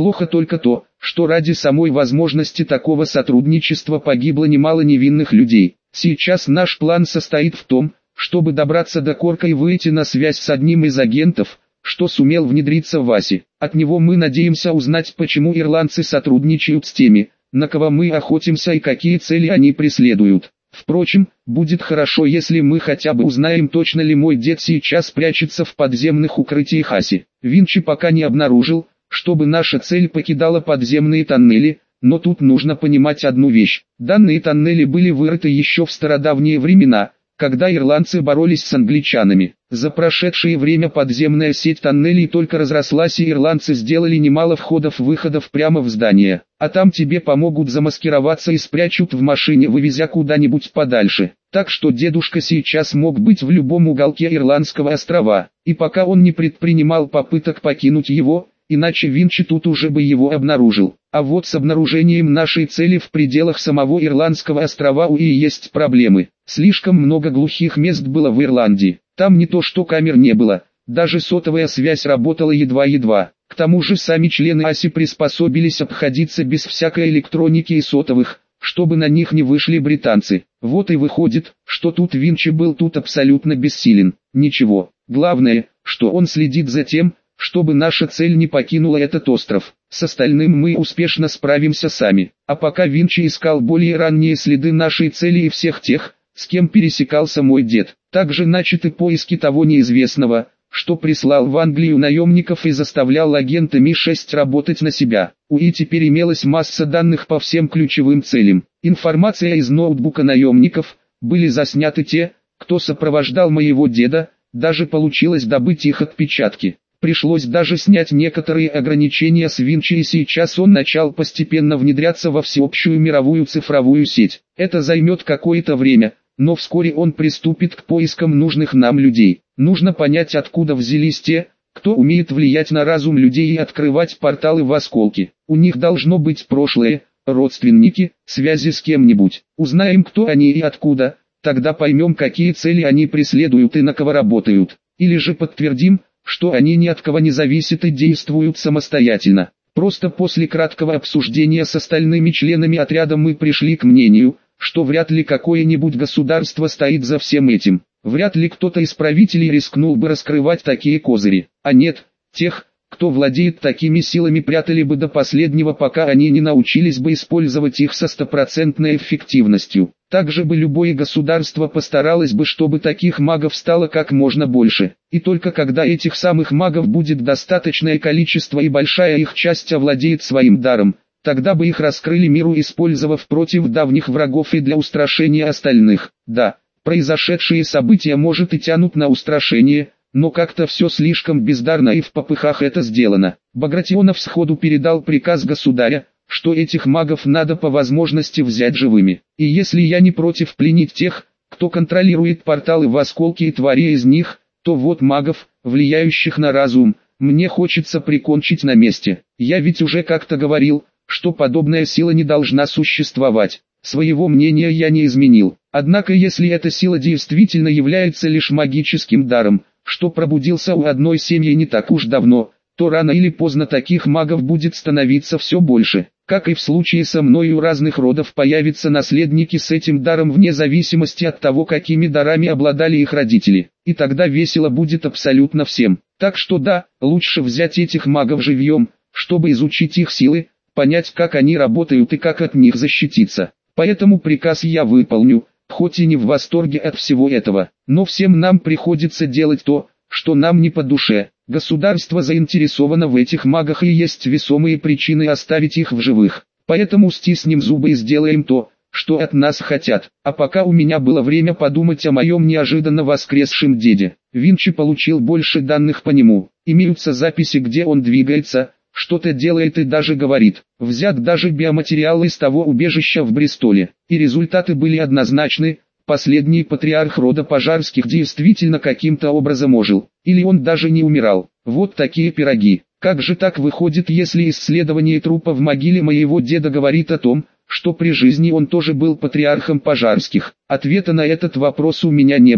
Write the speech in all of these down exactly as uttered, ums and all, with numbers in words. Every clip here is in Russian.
Плохо только то, что ради самой возможности такого сотрудничества погибло немало невинных людей. Сейчас наш план состоит в том, чтобы добраться до Корка и выйти на связь с одним из агентов, что сумел внедриться в Аси. От него мы надеемся узнать, почему ирландцы сотрудничают с теми, на кого мы охотимся и какие цели они преследуют. Впрочем, будет хорошо, если мы хотя бы узнаем, точно ли мой дед сейчас прячется в подземных укрытиях Аси. Винчи пока не обнаружил, чтобы наша цель покидала подземные тоннели, но тут нужно понимать одну вещь. Данные тоннели были вырыты еще в стародавние времена, когда ирландцы боролись с англичанами. За прошедшее время подземная сеть тоннелей только разрослась, и ирландцы сделали немало входов-выходов прямо в здание. А там тебе помогут замаскироваться и спрячут в машине, вывезя куда-нибудь подальше. Так что дедушка сейчас мог быть в любом уголке Ирландского острова, и пока он не предпринимал попыток покинуть его, иначе Винчи тут уже бы его обнаружил. А вот с обнаружением нашей цели в пределах самого Ирландского острова у и есть проблемы. Слишком много глухих мест было в Ирландии. Там не то что камер не было, даже сотовая связь работала едва-едва. К тому же сами члены Аси приспособились обходиться без всякой электроники и сотовых, чтобы на них не вышли британцы. Вот и выходит, что тут Винчи был тут абсолютно бессилен. Ничего, главное, что он следит за тем, чтобы наша цель не покинула этот остров. С остальным мы успешно справимся сами. А пока Винчи искал более ранние следы нашей цели и всех тех, с кем пересекался мой дед. Также начаты поиски того неизвестного, что прислал в Англию наемников и заставлял агента Ми шесть работать на себя. У И теперь имелась масса данных по всем ключевым целям. Информация из ноутбука наемников, были засняты те, кто сопровождал моего деда, даже получилось добыть их отпечатки. Пришлось даже снять некоторые ограничения с Винчи, и сейчас он начал постепенно внедряться во всеобщую мировую цифровую сеть. Это займет какое-то время, но вскоре он приступит к поискам нужных нам людей. Нужно понять, откуда взялись те, кто умеет влиять на разум людей и открывать порталы в осколки. У них должно быть прошлое, родственники, связи с кем-нибудь. Узнаем, кто они и откуда, тогда поймем, какие цели они преследуют и на кого работают. Или же подтвердим, что они ни от кого не зависят и действуют самостоятельно. Просто после краткого обсуждения с остальными членами отряда мы пришли к мнению, что вряд ли какое-нибудь государство стоит за всем этим. Вряд ли кто-то из правителей рискнул бы раскрывать такие козыри. А нет, тех, кто владеет такими силами, прятали бы до последнего, пока они не научились бы использовать их со стопроцентной эффективностью. Также бы любое государство постаралось бы, чтобы таких магов стало как можно больше. И только когда этих самых магов будет достаточное количество и большая их часть овладеет своим даром, тогда бы их раскрыли миру, использовав против давних врагов и для устрашения остальных. Да, произошедшие события может и тянут на устрашение, но как-то все слишком бездарно и в попыхах это сделано. Багратионов сходу передал приказ государя, что этих магов надо по возможности взять живыми. И если я не против пленить тех, кто контролирует порталы в осколке, и творя из них, то вот магов, влияющих на разум, мне хочется прикончить на месте. Я ведь уже как-то говорил, что подобная сила не должна существовать. Своего мнения я не изменил. Однако если эта сила действительно является лишь магическим даром, что пробудился у одной семьи не так уж давно, то рано или поздно таких магов будет становиться все больше. Как и в случае со мной, у разных родов появятся наследники с этим даром вне зависимости от того, какими дарами обладали их родители. И тогда весело будет абсолютно всем. Так что да, лучше взять этих магов живьем, чтобы изучить их силы, понять, как они работают и как от них защититься. Поэтому приказ я выполню, хоть и не в восторге от всего этого. Но всем нам приходится делать то, что нам не по душе. Государство заинтересовано в этих магах, и есть весомые причины оставить их в живых. Поэтому стиснем зубы и сделаем то, что от нас хотят. А пока у меня было время подумать о моем неожиданно воскресшем деде. Винчи получил больше данных по нему. Имеются записи, где он двигается, что-то делает и даже говорит. Взят даже биоматериал из того убежища в Бристоле. И результаты были однозначны. Последний патриарх рода Пожарских действительно каким-то образом ожил. Или он даже не умирал. Вот такие пироги. Как же так выходит, если исследование трупа в могиле моего деда говорит о том, что при жизни он тоже был патриархом Пожарских? Ответа на этот вопрос у меня не было.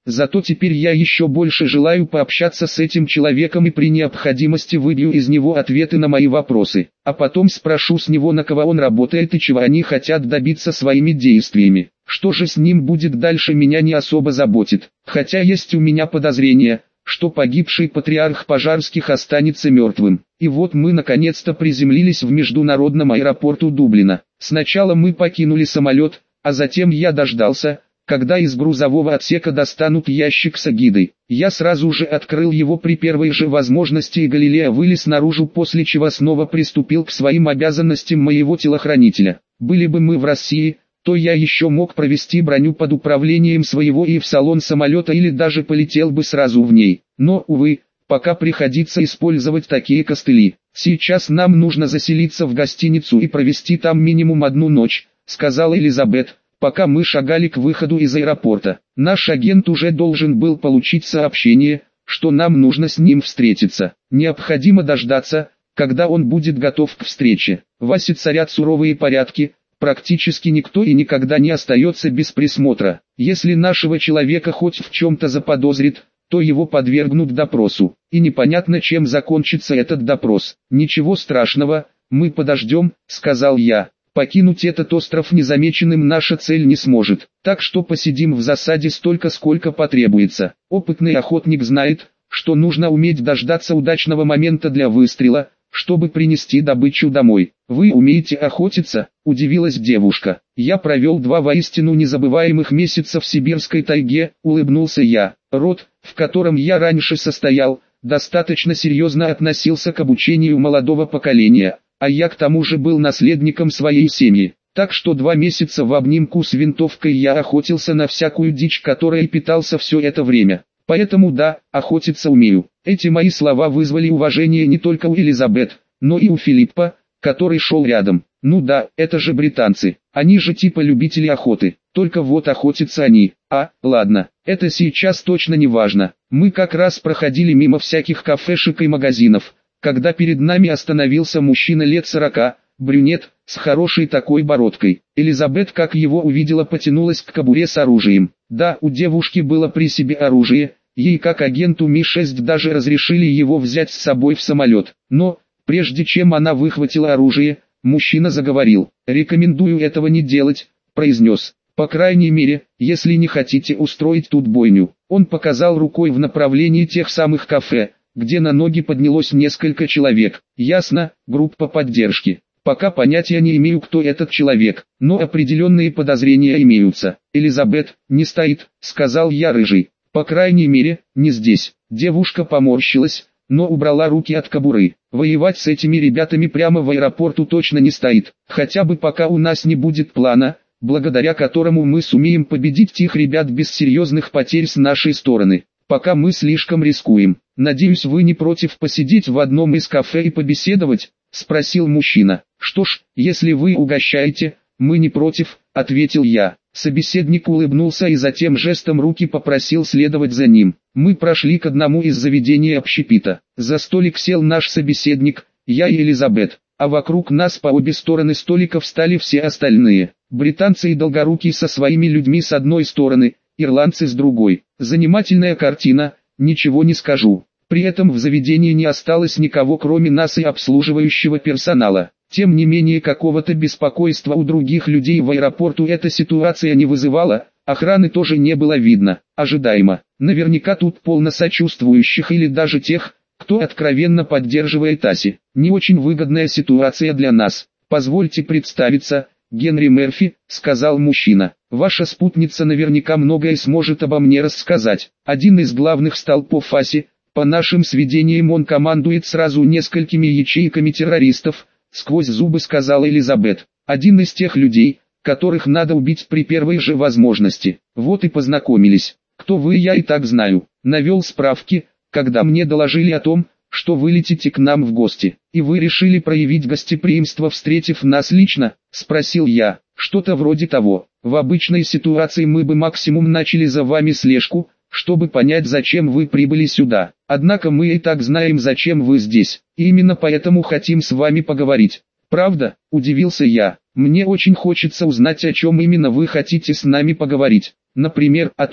Зато теперь я еще больше желаю пообщаться с этим человеком и при необходимости выбью из него ответы на мои вопросы, а потом спрошу с него, на кого он работает и чего они хотят добиться своими действиями. Что же с ним будет дальше, меня не особо заботит, хотя есть у меня подозрение, что погибший патриарх Пожарских останется мертвым. И вот мы наконец-то приземлились в международном аэропорту Дублина. Сначала мы покинули самолет, а затем я дождался, когда из грузового отсека достанут ящик с агидой. Я сразу же открыл его при первой же возможности, и Галилео вылез наружу, после чего снова приступил к своим обязанностям моего телохранителя. Были бы мы в России, то я еще мог провести броню под управлением своего и в салон самолета, или даже полетел бы сразу в ней. Но, увы, пока приходится использовать такие костыли. Сейчас нам нужно заселиться в гостиницу и провести там минимум одну ночь, сказала Элизабет, пока мы шагали к выходу из аэропорта. Наш агент уже должен был получить сообщение, что нам нужно с ним встретиться. Необходимо дождаться, когда он будет готов к встрече. В Асе царят суровые порядки. Практически никто и никогда не остается без присмотра. Если нашего человека хоть в чем-то заподозрит, то его подвергнут допросу. И непонятно, чем закончится этот допрос. Ничего страшного, мы подождем, сказал я. Покинуть этот остров незамеченным наша цель не сможет, так что посидим в засаде столько, сколько потребуется. Опытный охотник знает, что нужно уметь дождаться удачного момента для выстрела, чтобы принести добычу домой. «Вы умеете охотиться?» – удивилась девушка. «Я провел два воистину незабываемых месяца в сибирской тайге», – улыбнулся я. Род, в котором я раньше состоял, достаточно серьезно относился к обучению молодого поколения, а я к тому же был наследником своей семьи. Так что два месяца в обнимку с винтовкой я охотился на всякую дичь, которой питался все это время. Поэтому да, охотиться умею. Эти мои слова вызвали уважение не только у Элизабет, но и у Филиппа, который шел рядом. Ну да, это же британцы, они же типа любители охоты, только вот охотятся они. А, ладно, это сейчас точно не важно. Мы как раз проходили мимо всяких кафешек и магазинов, когда перед нами остановился мужчина лет сорока, брюнет, с хорошей такой бородкой. Элизабет, как его увидела, потянулась к кобуре с оружием. Да, у девушки было при себе оружие, ей как агенту Ми шесть даже разрешили его взять с собой в самолет. Но, прежде чем она выхватила оружие, мужчина заговорил. «Рекомендую этого не делать», — произнес. «По крайней мере, если не хотите устроить тут бойню». Он показал рукой в направлении тех самых кафе, где на ноги поднялось несколько человек. Ясно, группа поддержки. Пока понятия не имею, кто этот человек, но определенные подозрения имеются. «Элизабет, не стоит», — сказал я рыжий. «По крайней мере, не здесь». Девушка поморщилась, но убрала руки от кобуры. Воевать с этими ребятами прямо в аэропорту точно не стоит. Хотя бы пока у нас не будет плана, благодаря которому мы сумеем победить тех ребят без серьезных потерь с нашей стороны. Пока мы слишком рискуем. «Надеюсь, вы не против посидеть в одном из кафе и побеседовать?» — спросил мужчина. «Что ж, если вы угощаете, мы не против», — ответил я. Собеседник улыбнулся и затем жестом руки попросил следовать за ним. Мы прошли к одному из заведений общепита. За столик сел наш собеседник, я и Элизабет, а вокруг нас по обе стороны столиков встали все остальные. Британцы и долгорукие со своими людьми с одной стороны, ирландцы с другой. Занимательная картина, ничего не скажу. При этом в заведении не осталось никого, кроме нас и обслуживающего персонала. Тем не менее, какого-то беспокойства у других людей в аэропорту эта ситуация не вызывала, охраны тоже не было видно. Ожидаемо. Наверняка тут полно сочувствующих или даже тех, кто откровенно поддерживает Аси. Не очень выгодная ситуация для нас. «Позвольте представиться, Генри Мерфи», — сказал мужчина. «Ваша спутница наверняка многое сможет обо мне рассказать. Один из главных столпов Аси, по нашим сведениям он командует сразу несколькими ячейками террористов», — сквозь зубы сказала Элизабет. «Один из тех людей, которых надо убить при первой же возможности. Вот и познакомились. Кто вы, я и так знаю. Навел справки, когда мне доложили о том, что вы летите к нам в гости. И вы решили проявить гостеприимство, встретив нас лично?» — спросил я. «Что-то вроде того. В обычной ситуации мы бы максимум начали за вами слежку, чтобы понять, зачем вы прибыли сюда. Однако мы и так знаем, зачем вы здесь. И именно поэтому хотим с вами поговорить». «Правда?» – удивился я. «Мне очень хочется узнать, о чем именно вы хотите с нами поговорить. Например, о том,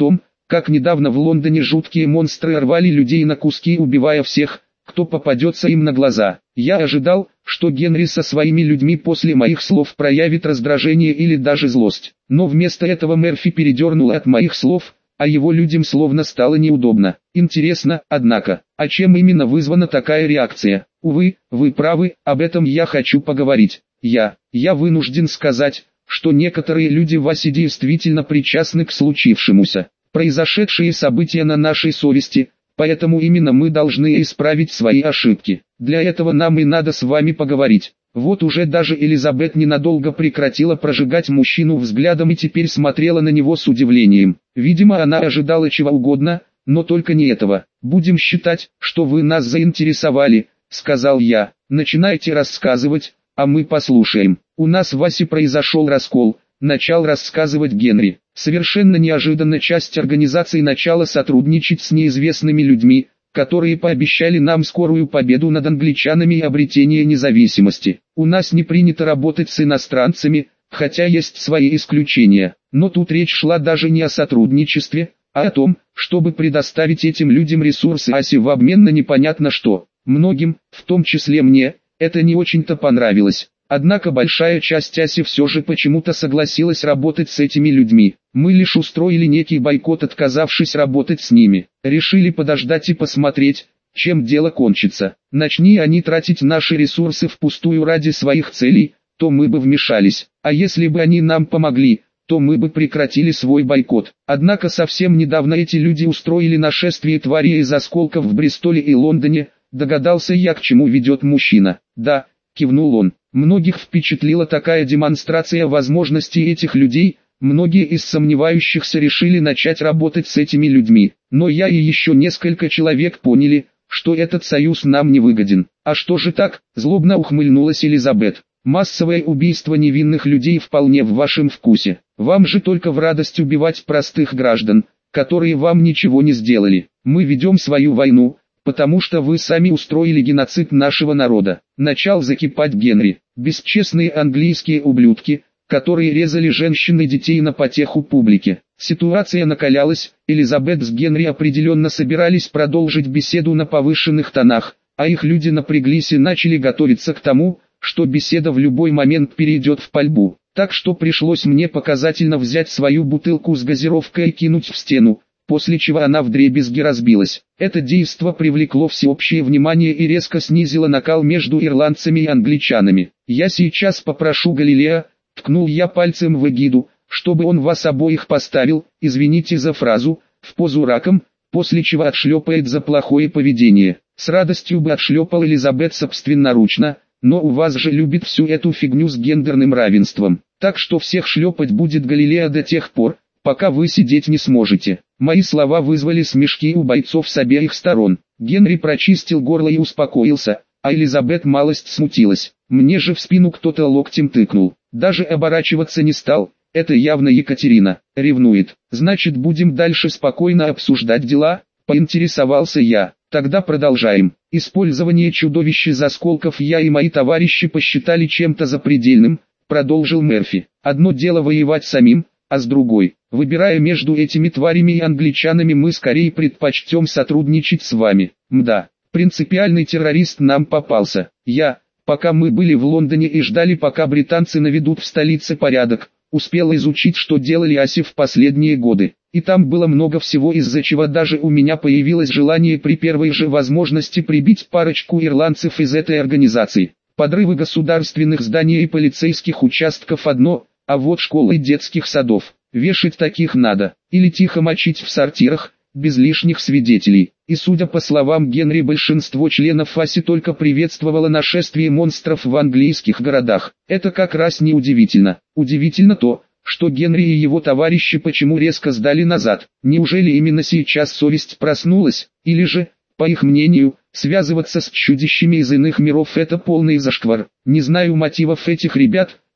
как недавно в Лондоне жуткие монстры рвали людей на куски, убивая всех, кто попадется им на глаза. Я ожидал, что Генри со своими людьми после моих слов проявит раздражение или даже злость. Но вместо этого Мерфи передернул от моих слов, а его людям словно стало неудобно. Интересно, однако, а чем именно вызвана такая реакция? Увы, вы правы, об этом я хочу поговорить. Я, я вынужден сказать, что некоторые люди в Асе действительно причастны к случившемуся. Произошедшие события на нашей совести, поэтому именно мы должны исправить свои ошибки. Для этого нам и надо с вами поговорить. Вот уже даже Элизабет ненадолго прекратила прожигать мужчину взглядом и теперь смотрела на него с удивлением. Видимо, она ожидала чего угодно, но только не этого. «Будем считать, что вы нас заинтересовали», — сказал я. «Начинайте рассказывать, а мы послушаем». «У нас в Асе произошел раскол», — начал рассказывать Генри. Совершенно неожиданно часть организации начала сотрудничать с неизвестными людьми, которые пообещали нам скорую победу над англичанами и обретение независимости. У нас не принято работать с иностранцами, хотя есть свои исключения. Но тут речь шла даже не о сотрудничестве, а о том, чтобы предоставить этим людям ресурсы Асе в обмен на непонятно что. Многим, в том числе мне, это не очень-то понравилось. Однако большая часть Аси все же почему-то согласилась работать с этими людьми. Мы лишь устроили некий бойкот, отказавшись работать с ними. Решили подождать и посмотреть, чем дело кончится. Начни они тратить наши ресурсы впустую ради своих целей, то мы бы вмешались. А если бы они нам помогли, то мы бы прекратили свой бойкот. Однако совсем недавно эти люди устроили нашествие тварей из осколков в Бристоле и Лондоне. Догадался я, к чему ведет мужчина. Да, кивнул он. Многих впечатлила такая демонстрация возможностей этих людей, многие из сомневающихся решили начать работать с этими людьми. Но я и еще несколько человек поняли, что этот союз нам не выгоден. А что же так? Злобно ухмыльнулась Элизабет. Массовое убийство невинных людей вполне в вашем вкусе. Вам же только в радость убивать простых граждан, которые вам ничего не сделали. Мы ведем свою войну, потому что вы сами устроили геноцид нашего народа. Начал закипать Генри. Бесчестные английские ублюдки, которые резали женщин и детей на потеху публике. Ситуация накалялась, Элизабет с Генри определенно собирались продолжить беседу на повышенных тонах, а их люди напряглись и начали готовиться к тому, что беседа в любой момент перейдет в пальбу. Так что пришлось мне показательно взять свою бутылку с газировкой и кинуть в стену, после чего она вдребезги разбилась. Это действо привлекло всеобщее внимание и резко снизило накал между ирландцами и англичанами. «Я сейчас попрошу Галилея», — ткнул я пальцем в эгиду, «чтобы он вас обоих поставил, извините за фразу, в позу раком, после чего отшлепает за плохое поведение». С радостью бы отшлепал Элизабет собственноручно, но у вас же любит всю эту фигню с гендерным равенством. Так что всех шлепать будет Галилея до тех пор, пока вы сидеть не сможете. Мои слова вызвали смешки у бойцов с обеих сторон. Генри прочистил горло и успокоился, а Элизабет малость смутилась. Мне же в спину кто-то локтем тыкнул. Даже оборачиваться не стал, это явно Екатерина. Ревнует. Значит, будем дальше спокойно обсуждать дела, поинтересовался я. Тогда продолжаем. Использование чудовищ из осколков я и мои товарищи посчитали чем-то запредельным, продолжил Мерфи. Одно дело воевать самим, а с другой, выбирая между этими тварями и англичанами, мы скорее предпочтем сотрудничать с вами. Мда, принципиальный террорист нам попался. Я, пока мы были в Лондоне и ждали, пока британцы наведут в столице порядок, успел изучить, что делали Аси в последние годы. И там было много всего, из-за чего даже у меня появилось желание при первой же возможности прибить парочку ирландцев из этой организации. Подрывы государственных зданий и полицейских участков одно, а вот школы и детских садов, вешать таких надо, или тихо мочить в сортирах, без лишних свидетелей. И судя по словам Генри, большинство членов Аси только приветствовало нашествие монстров в английских городах. Это как раз не удивительно. Удивительно то, что Генри и его товарищи почему резко сдали назад. Неужели именно сейчас совесть проснулась, или же, по их мнению, связываться с чудищами из иных миров — это полный зашквар. Не знаю мотивов этих ребят,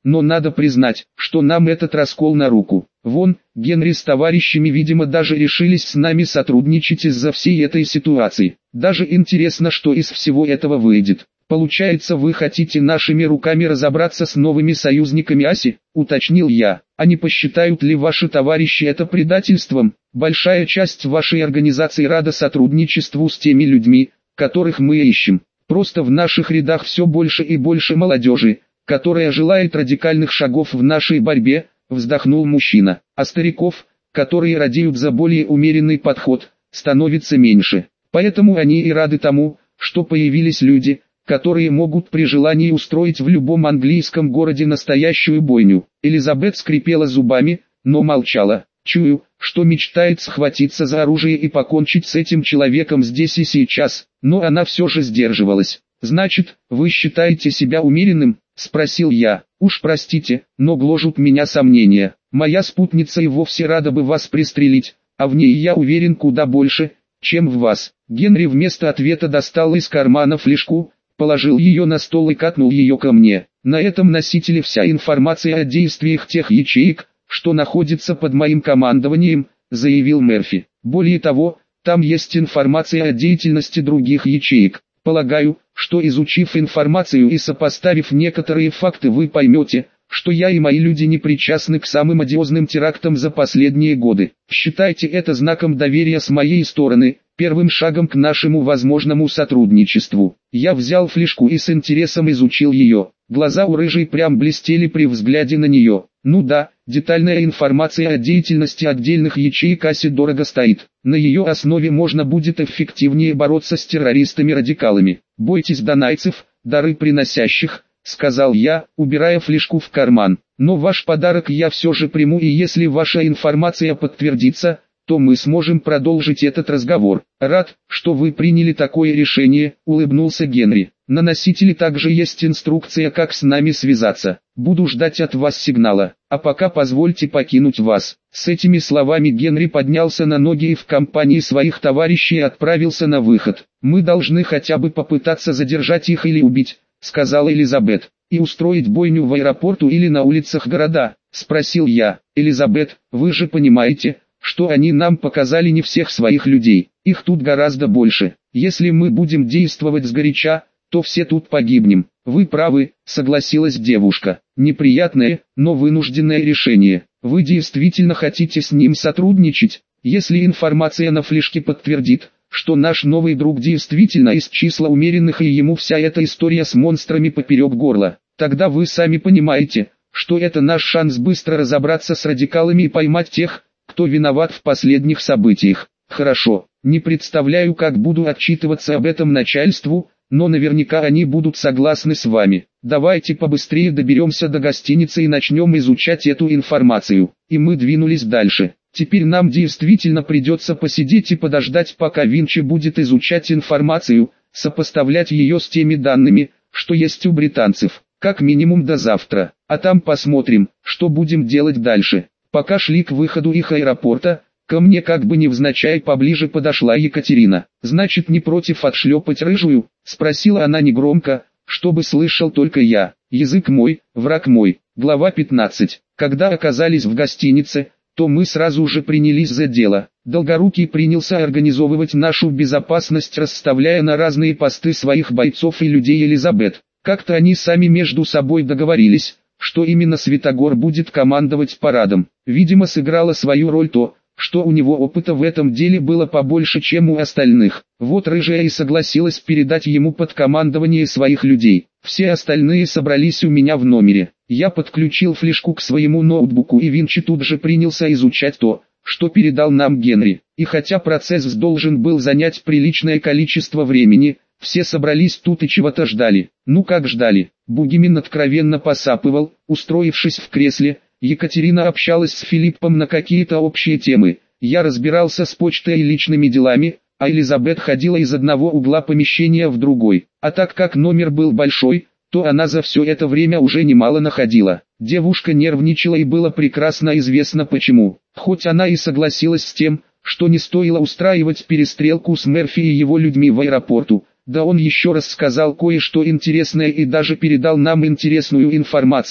но надо признать, что нам этот раскол на руку. Вон, Генри с товарищами видимо даже решились с нами сотрудничать из-за всей этой ситуации. Даже интересно, что из всего этого выйдет. Получается, вы хотите нашими руками разобраться с новыми союзниками Аси, уточнил я. А не посчитают ли ваши товарищи это предательством? Большая часть вашей организации рада сотрудничеству с теми людьми, которых мы ищем. Просто в наших рядах все больше и больше молодежи, которая желает радикальных шагов в нашей борьбе, вздохнул мужчина. А стариков, которые радеют за более умеренный подход, становится меньше. Поэтому они и рады тому, что появились люди, которые могут при желании устроить в любом английском городе настоящую бойню. Элизабет скрипела зубами, но молчала. Чую, что мечтает схватиться за оружие и покончить с этим человеком здесь и сейчас, но она все же сдерживалась. «Значит, вы считаете себя умеренным?» – спросил я. «Уж простите, но гложут меня сомнения. Моя спутница и вовсе рада бы вас пристрелить, а в ней я уверен куда больше, чем в вас». Генри вместо ответа достал из кармана флешку, положил ее на стол и катнул ее ко мне. На этом носителе вся информация о действиях тех ячеек, что находится под моим командованием, заявил Мерфи. Более того, там есть информация о деятельности других ячеек. Полагаю, что изучив информацию и сопоставив некоторые факты, вы поймете, что я и мои люди не причастны к самым одиозным терактам за последние годы. Считайте это знаком доверия с моей стороны, первым шагом к нашему возможному сотрудничеству. Я взял флешку и с интересом изучил ее. Глаза у рыжей прям блестели при взгляде на нее. Ну да, детальная информация о деятельности отдельных ячеек Аси дорого стоит. На ее основе можно будет эффективнее бороться с террористами-радикалами. Бойтесь донайцев, дары приносящих, сказал я, убирая флешку в карман. Но ваш подарок я все же приму, и если ваша информация подтвердится, то мы сможем продолжить этот разговор. Рад, что вы приняли такое решение, улыбнулся Генри. На носителе также есть инструкция, как с нами связаться. Буду ждать от вас сигнала, а пока позвольте покинуть вас. С этими словами Генри поднялся на ноги и в компании своих товарищей отправился на выход. Мы должны хотя бы попытаться задержать их или убить, сказала Элизабет. И устроить бойню в аэропорту или на улицах города, спросил я. Элизабет, вы же понимаете, что они нам показали не всех своих людей, их тут гораздо больше. Если мы будем действовать сгоряча, то все тут погибнем. Вы правы, согласилась девушка. Неприятное, но вынужденное решение. Вы действительно хотите с ним сотрудничать? Если информация на флешке подтвердит, что наш новый друг действительно из числа умеренных и ему вся эта история с монстрами поперек горла, тогда вы сами понимаете, что это наш шанс быстро разобраться с радикалами и поймать тех, кто виноват в последних событиях. Хорошо, не представляю, как буду отчитываться об этом начальству, но наверняка они будут согласны с вами. Давайте побыстрее доберемся до гостиницы и начнем изучать эту информацию. И мы двинулись дальше. Теперь нам действительно придется посидеть и подождать, пока Винчи будет изучать информацию, сопоставлять ее с теми данными, что есть у британцев, как минимум до завтра. А там посмотрим, что будем делать дальше. Пока шли к выходу их аэропорта, ко мне как бы невзначай поближе подошла Екатерина. «Значит, не против отшлепать рыжую?» — спросила она негромко, чтобы слышал только я. «Язык мой, враг мой». Глава пятнадцать. Когда оказались в гостинице, то мы сразу же принялись за дело. Долгорукий принялся организовывать нашу безопасность, расставляя на разные посты своих бойцов и людей Элизабет. Как-то они сами между собой договорились, что именно Святогор будет командовать парадом. Видимо, сыграло свою роль то, что у него опыта в этом деле было побольше, чем у остальных. Вот рыжая и согласилась передать ему под командование своих людей. Все остальные собрались у меня в номере. Я подключил флешку к своему ноутбуку, и Винчи тут же принялся изучать то, что передал нам Генри. И хотя процесс должен был занять приличное количество времени, все собрались тут и чего-то ждали. Ну как ждали? Бугимин откровенно посапывал, устроившись в кресле. Екатерина общалась с Филиппом на какие-то общие темы. Я разбирался с почтой и личными делами, а Элизабет ходила из одного угла помещения в другой. А так как номер был большой, то она за все это время уже немало находила. Девушка нервничала, и было прекрасно известно почему. Хоть она и согласилась с тем, что не стоило устраивать перестрелку с Мерфи и его людьми в аэропорту, да он еще раз сказал кое-что интересное и даже передал нам интересную информацию,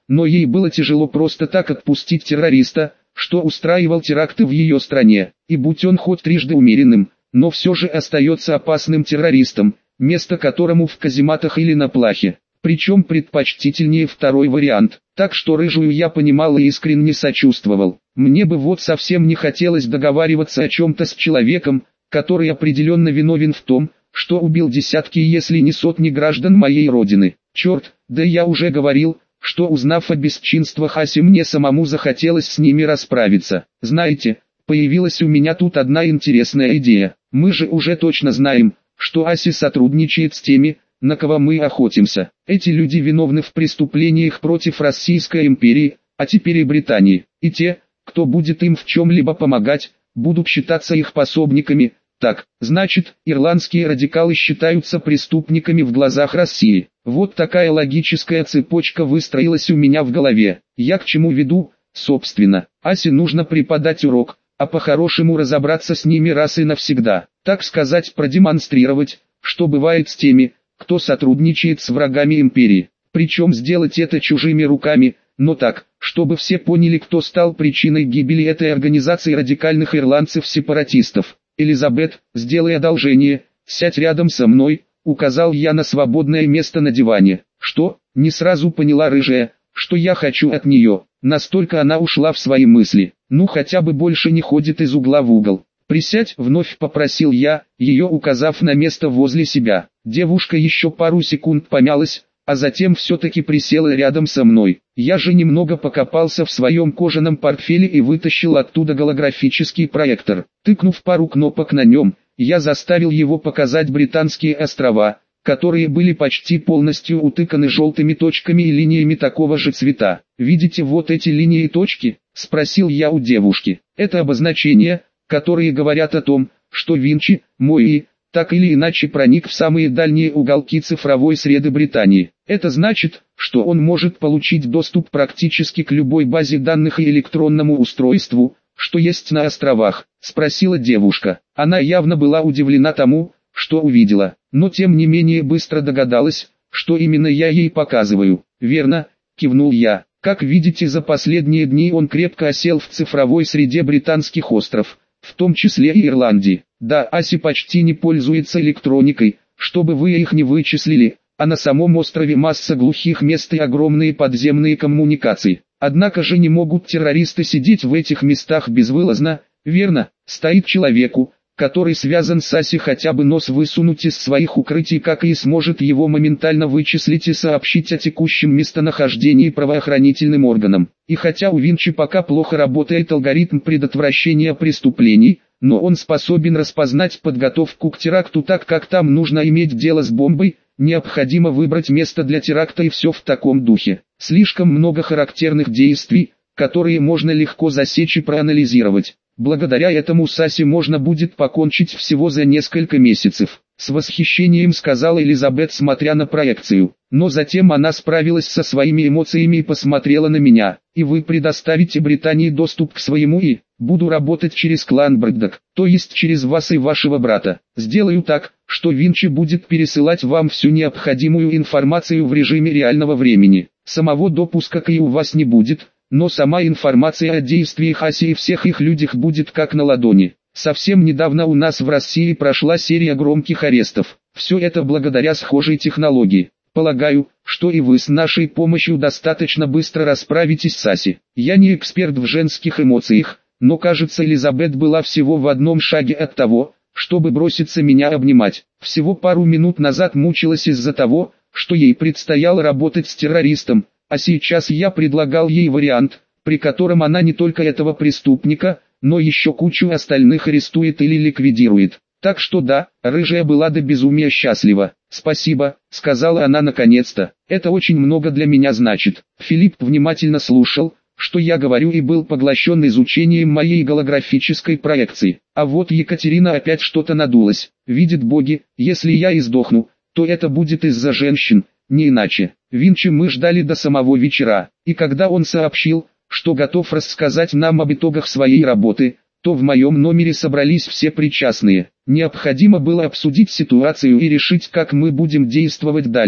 но ей было тяжело просто так отпустить террориста, что устраивал теракты в ее стране, и будь он хоть трижды умеренным, но все же остается опасным террористом, место которому в казематах или на плахе. Причем предпочтительнее второй вариант, так что рыжую я понимал и искренне сочувствовал. Мне бы вот совсем не хотелось договариваться о чем-то с человеком, который определенно виновен в том, что убил десятки, если не сотни граждан моей родины. Черт, да я уже говорил, что узнав о бесчинствах Аси, мне самому захотелось с ними расправиться. Знаете, появилась у меня тут одна интересная идея. Мы же уже точно знаем, что Аси сотрудничает с теми, на кого мы охотимся. Эти люди виновны в преступлениях против Российской империи, а теперь и Британии. И те, кто будет им в чем-либо помогать, будут считаться их пособниками. Так, значит, ирландские радикалы считаются преступниками в глазах России. Вот такая логическая цепочка выстроилась у меня в голове. Я к чему веду? Собственно, Асе нужно преподать урок, а по-хорошему разобраться с ними раз и навсегда. Так сказать, продемонстрировать, что бывает с теми, кто сотрудничает с врагами империи. Причем сделать это чужими руками, но так, чтобы все поняли, кто стал причиной гибели этой организации радикальных ирландцев-сепаратистов. «Элизабет, сделай одолжение, сядь рядом со мной», — указал я на свободное место на диване. «Что?» — не сразу поняла рыжая, что я хочу от нее. Настолько она ушла в свои мысли. «Ну хотя бы больше не ходит из угла в угол». «Присядь», — вновь попросил я, ее указав на место возле себя. Девушка еще пару секунд помялась, а затем все-таки присела рядом со мной. Я же немного покопался в своем кожаном портфеле и вытащил оттуда голографический проектор. Тыкнув пару кнопок на нем, я заставил его показать британские острова, которые были почти полностью утыканы желтыми точками и линиями такого же цвета. «Видите вот эти линии и точки?» — спросил я у девушки. «Это обозначения, которые говорят о том, что Винчи, мой и, так или иначе проник в самые дальние уголки цифровой среды Британии. Это значит, что он может получить доступ практически к любой базе данных и электронному устройству, что есть на островах», — спросила девушка. Она явно была удивлена тому, что увидела, но тем не менее быстро догадалась, что именно я ей показываю. «Верно», — кивнул я. «Как видите, за последние дни он крепко осел в цифровой среде британских островов, в том числе и Ирландии. Да, Аси почти не пользуется электроникой, чтобы вы их не вычислили, а на самом острове масса глухих мест и огромные подземные коммуникации. Однако же не могут террористы сидеть в этих местах безвылазно, верно? Стоит человеку, который связан с Аси, хотя бы нос высунуть из своих укрытий, как и сможет его моментально вычислить и сообщить о текущем местонахождении правоохранительным органам. И хотя у Винчи пока плохо работает алгоритм предотвращения преступлений, но он способен распознать подготовку к теракту так, как там нужно иметь дело с бомбой, необходимо выбрать место для теракта и все в таком духе. Слишком много характерных действий, которые можно легко засечь и проанализировать. Благодаря этому с Аси можно будет покончить всего за несколько месяцев. С восхищением сказала Элизабет, смотря на проекцию. Но затем она справилась со своими эмоциями и посмотрела на меня. «И вы предоставите Британии доступ к своему и буду работать через клан Брэддок, то есть через вас и вашего брата. Сделаю так, что Винчи будет пересылать вам всю необходимую информацию в режиме реального времени. Самого допуска к и у вас не будет, но сама информация о действиях Аси и всех их людях будет как на ладони. Совсем недавно у нас в России прошла серия громких арестов. Все это благодаря схожей технологии. Полагаю, что и вы с нашей помощью достаточно быстро расправитесь с Аси. Я не эксперт в женских эмоциях, но кажется, Элизабет была всего в одном шаге от того, чтобы броситься меня обнимать. Всего пару минут назад мучилась из-за того, что ей предстояло работать с террористом, а сейчас я предлагал ей вариант, при котором она не только этого преступника, но еще кучу остальных арестует или ликвидирует. Так что да, рыжая была до безумия счастлива. «Спасибо», — сказала она наконец-то, — «это очень много для меня значит». Филипп внимательно слушал, что я говорю, и был поглощен изучением моей голографической проекции. А вот Екатерина опять что-то надулась. Видит боги, если я и сдохну, то это будет из-за женщин, не иначе. Винчи мы ждали до самого вечера, и когда он сообщил, что готов рассказать нам об итогах своей работы, то в моем номере собрались все причастные. Необходимо было обсудить ситуацию и решить, как мы будем действовать дальше.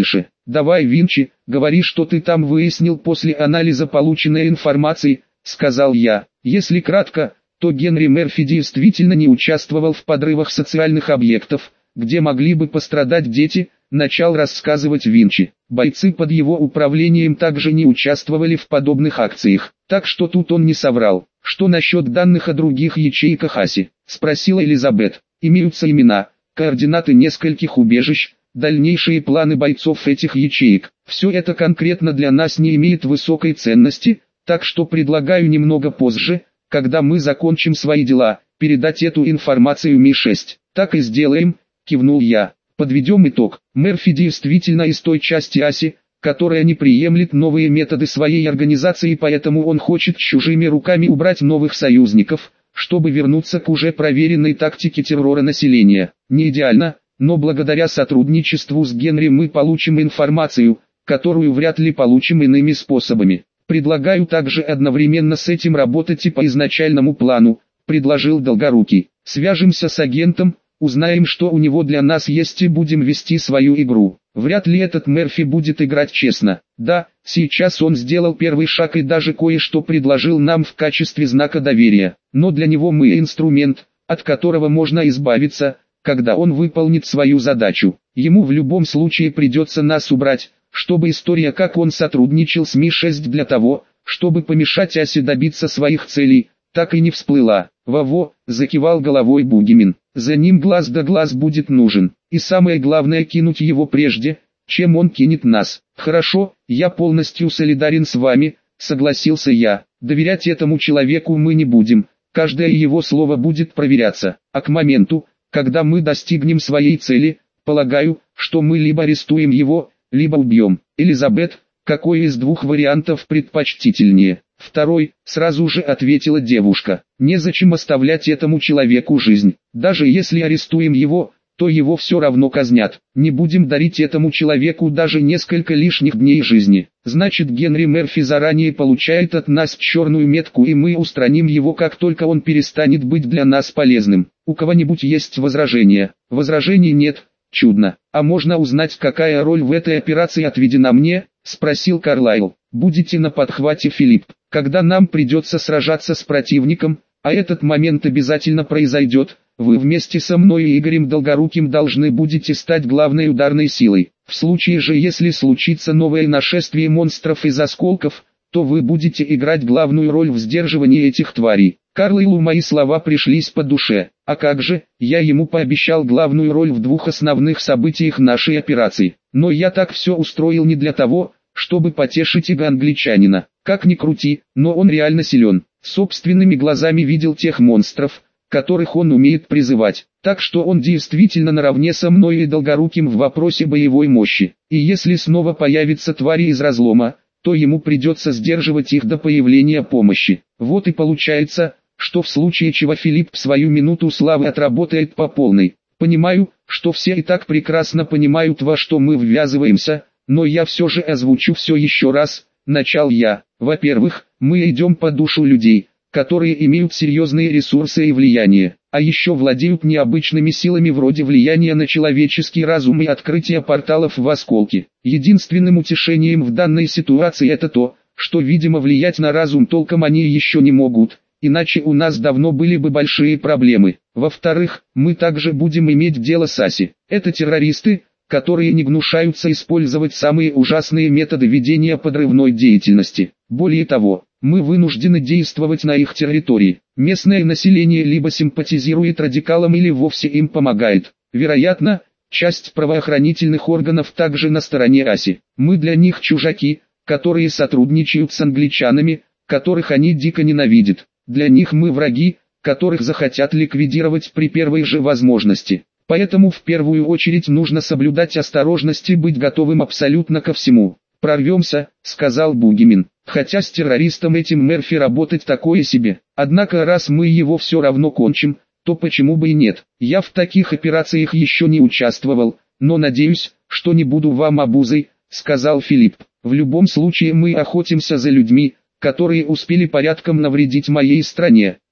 «Давай, Винчи, говори, что ты там выяснил после анализа полученной информации», — сказал я. Если кратко, то Генри Мерфи действительно не участвовал в подрывах социальных объектов, где могли бы пострадать дети, начал рассказывать Винчи. Бойцы под его управлением также не участвовали в подобных акциях, так что тут он не соврал. «Что насчет данных о других ячейках Аси?» — спросила Элизабет. «Имеются имена, координаты нескольких убежищ, дальнейшие планы бойцов этих ячеек. Все это конкретно для нас не имеет высокой ценности, так что предлагаю немного позже, когда мы закончим свои дела, передать эту информацию Ми шесть. «Так и сделаем», — кивнул я. «Подведем итог. Мерфи действительно из той части Аси, которая не приемлет новые методы своей организации, поэтому он хочет чужими руками убрать новых союзников, чтобы вернуться к уже проверенной тактике террора населения. Не идеально, но благодаря сотрудничеству с Генри мы получим информацию, которую вряд ли получим иными способами. Предлагаю также одновременно с этим работать и по изначальному плану», — предложил Долгорукий. «Свяжемся с агентом, узнаем, что у него для нас есть, и будем вести свою игру. Вряд ли этот Мерфи будет играть честно. Да, сейчас он сделал первый шаг и даже кое-что предложил нам в качестве знака доверия. Но для него мы инструмент, от которого можно избавиться, когда он выполнит свою задачу. Ему в любом случае придется нас убрать, чтобы история, как он сотрудничал с Ми шесть для того, чтобы помешать Асе добиться своих целей, так и не всплыла». «Во-во», — закивал головой Бугимин. «За ним глаз да глаз будет нужен. И самое главное, кинуть его прежде, чем он кинет нас». «Хорошо, я полностью солидарен с вами», — согласился я. «Доверять этому человеку мы не будем. Каждое его слово будет проверяться. А к моменту, когда мы достигнем своей цели, полагаю, что мы либо арестуем его, либо убьем». «Элизабет, какой из двух вариантов предпочтительнее?» «Второй», — сразу же ответила девушка. «Незачем оставлять этому человеку жизнь. Даже если арестуем его, то его все равно казнят. Не будем дарить этому человеку даже несколько лишних дней жизни. Значит, Генри Мерфи заранее получает от нас черную метку, и мы устраним его, как только он перестанет быть для нас полезным. У кого-нибудь есть возражения?» «Возражений нет». «Чудно. А можно узнать, какая роль в этой операции отведена мне?» — спросил Карлайл. «Будете на подхвате, Филипп. Когда нам придется сражаться с противником, а этот момент обязательно произойдет, вы вместе со мной и Игорем Долгоруким должны будете стать главной ударной силой. В случае же, если случится новое нашествие монстров из осколков, то вы будете играть главную роль в сдерживании этих тварей». Карлайлу мои слова пришлись по душе. А как же, я ему пообещал главную роль в двух основных событиях нашей операции. Но я так все устроил не для того, чтобы потешить иго-англичанина. Как ни крути, но он реально силен. Собственными глазами видел тех монстров, которых он умеет призывать. Так что он действительно наравне со мной и Долгоруким в вопросе боевой мощи. И если снова появятся твари из разлома, то ему придется сдерживать их до появления помощи. Вот и получается, что в случае чего Филипп свою минуту славы отработает по полной. Понимаю, что все и так прекрасно понимают, во что мы ввязываемся, но я все же озвучу все еще раз. Начал я. Во-первых, мы идем по душу людей, которые имеют серьезные ресурсы и влияние, а еще владеют необычными силами вроде влияния на человеческий разум и открытия порталов в осколки. Единственным утешением в данной ситуации это то, что, видимо, влиять на разум толком они еще не могут, иначе у нас давно были бы большие проблемы. Во-вторых, мы также будем иметь дело с Аси. Это террористы, которые не гнушаются использовать самые ужасные методы ведения подрывной деятельности. Более того, мы вынуждены действовать на их территории. Местное население либо симпатизирует радикалам, или вовсе им помогает. Вероятно, часть правоохранительных органов также на стороне Аси. Мы для них чужаки, которые сотрудничают с англичанами, которых они дико ненавидят. Для них мы враги, которых захотят ликвидировать при первой же возможности. Поэтому в первую очередь нужно соблюдать осторожность и быть готовым абсолютно ко всему. «Прорвемся», — сказал Бугимин. «Хотя с террористом этим Мерфи работать такое себе. Однако раз мы его все равно кончим, то почему бы и нет? Я в таких операциях еще не участвовал, но надеюсь, что не буду вам обузой», — сказал Филипп. «В любом случае мы охотимся за людьми, которые успели порядком навредить моей стране.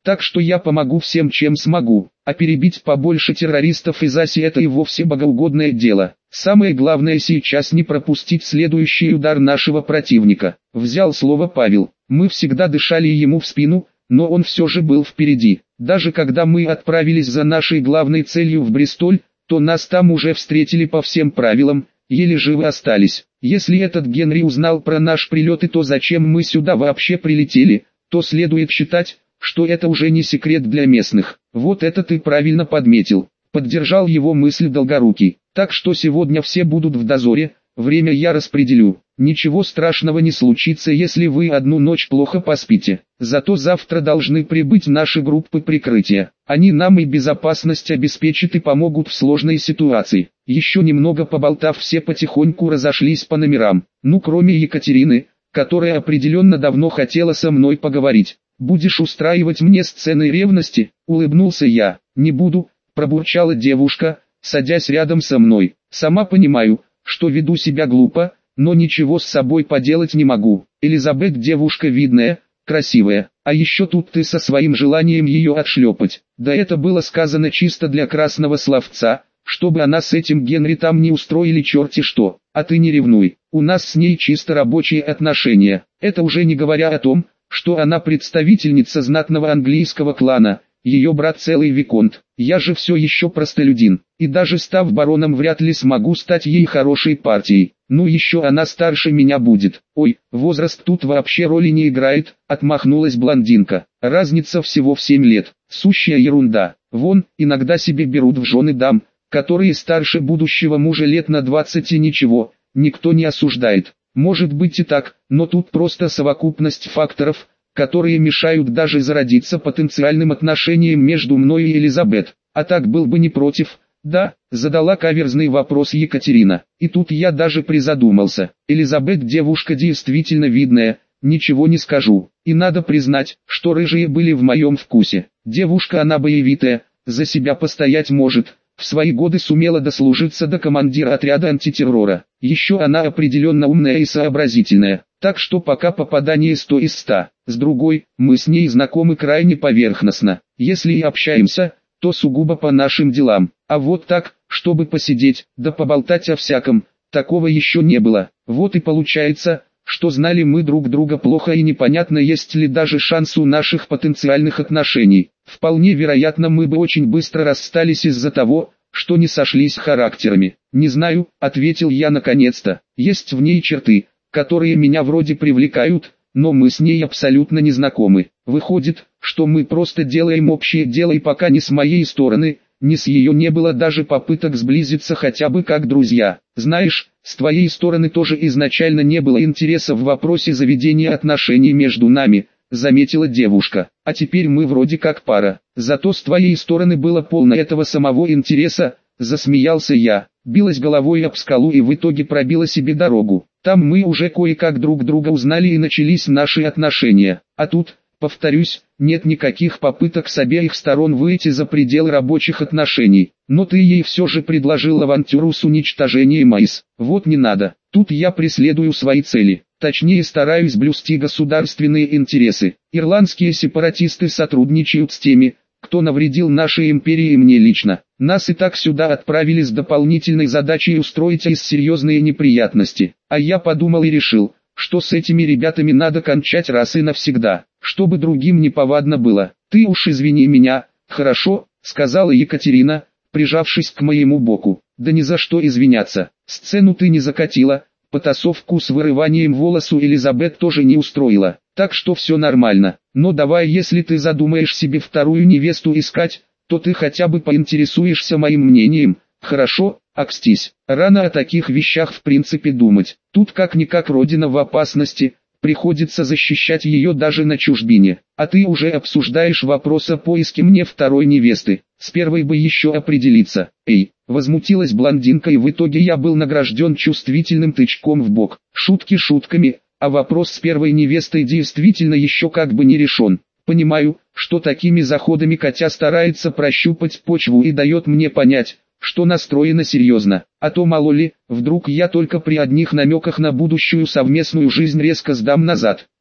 Так что я помогу всем, чем смогу, а перебить побольше террористов из Азии — это и вовсе богоугодное дело. Самое главное сейчас не пропустить следующий удар нашего противника. Взял слово Павел. Мы всегда дышали ему в спину, но он все же был впереди. Даже когда мы отправились за нашей главной целью в Бристоль, то нас там уже встретили по всем правилам, еле живы остались. Если этот Генри узнал про наш прилет и то, зачем мы сюда вообще прилетели, то следует считать, что это уже не секрет для местных. Вот это ты правильно подметил. Поддержал его мысль Долгорукий. Так что сегодня все будут в дозоре, время я распределю. Ничего страшного не случится, если вы одну ночь плохо поспите. Зато завтра должны прибыть наши группы прикрытия. Они нам и безопасность обеспечат и помогут в сложной ситуации. Еще немного поболтав, все потихоньку разошлись по номерам. Ну, кроме Екатерины, которая определенно давно хотела со мной поговорить. «Будешь устраивать мне сцены ревности?» — улыбнулся я. «Не буду», — пробурчала девушка, садясь рядом со мной. «Сама понимаю, что веду себя глупо, но ничего с собой поделать не могу. Элизабет девушка видная, красивая, а еще тут ты со своим желанием ее отшлепать. Да это было сказано чисто для красного словца, чтобы она с этим Генри там не устроили черти что. А ты не ревнуй, у нас с ней чисто рабочие отношения. Это уже не говоря о том, что она представительница знатного английского клана, ее брат целый виконт. Я же все еще простолюдин, и даже став бароном вряд ли смогу стать ей хорошей партией. Ну еще она старше меня будет. Ой, возраст тут вообще роли не играет, отмахнулась блондинка. Разница всего в семь лет, сущая ерунда. Вон, иногда себе берут в жены дам, которые старше будущего мужа лет на двадцать и ничего, никто не осуждает. Может быть и так, но тут просто совокупность факторов, которые мешают даже зародиться потенциальным отношениям между мной и Элизабет. А так был бы не против, да, задала каверзный вопрос Екатерина. И тут я даже призадумался. Элизабет девушка действительно видная, ничего не скажу. И надо признать, что рыжие были в моем вкусе. Девушка она боевитая, за себя постоять может. В свои годы сумела дослужиться до командира отряда антитеррора. Еще она определенно умная и сообразительная. Так что пока попадание сто из ста. С другой, мы с ней знакомы крайне поверхностно. Если и общаемся, то сугубо по нашим делам. А вот так, чтобы посидеть, да поболтать о всяком, такого еще не было. Вот и получается, что знали мы друг друга плохо и непонятно, есть ли даже шанс у наших потенциальных отношений. Вполне вероятно, мы бы очень быстро расстались из-за того, что не сошлись характерами. «Не знаю», — ответил я наконец-то. «Есть в ней черты, которые меня вроде привлекают, но мы с ней абсолютно не знакомы. Выходит, что мы просто делаем общее дело, и пока ни с моей стороны, ни с ее не было даже попыток сблизиться хотя бы как друзья. Знаешь, с твоей стороны тоже изначально не было интереса в вопросе заведения отношений между нами», — заметила девушка. «А теперь мы вроде как пара. Зато с твоей стороны было полно этого самого интереса», — засмеялся я. Билась головой об скалу и в итоге пробила себе дорогу. Там мы уже кое-как друг друга узнали и начались наши отношения. А тут, повторюсь, нет никаких попыток с обеих сторон выйти за пределы рабочих отношений. Но ты ей все же предложил авантюру с уничтожением АИС. Вот не надо. Тут я преследую свои цели. Точнее, стараюсь блюсти государственные интересы. Ирландские сепаратисты сотрудничают с теми, кто навредил нашей империи и мне лично. Нас и так сюда отправили с дополнительной задачей устроить АИС серьезные неприятности. А я подумал и решил, что с этими ребятами надо кончать раз и навсегда, чтобы другим неповадно было. «Ты уж извини меня, хорошо», — сказала Екатерина, прижавшись к моему боку. «Да ни за что извиняться. Сцену ты не закатила, потасовку с вырыванием волосу Элизабет тоже не устроила, так что все нормально. Но давай, если ты задумаешь себе вторую невесту искать, то ты хотя бы поинтересуешься моим мнением, хорошо?» «Акстись, рано о таких вещах в принципе думать. Тут как-никак родина в опасности, приходится защищать ее даже на чужбине. А ты уже обсуждаешь вопрос о поиске мне второй невесты. С первой бы еще определиться». «Эй», возмутилась блондинка, и в итоге я был награжден чувствительным тычком в бок. Шутки шутками, а вопрос с первой невестой действительно еще как бы не решен. Понимаю, что такими заходами Катя старается прощупать почву и дает мне понять, что настроена серьезно. А то мало ли, вдруг я только при одних намеках на будущую совместную жизнь резко сдам назад.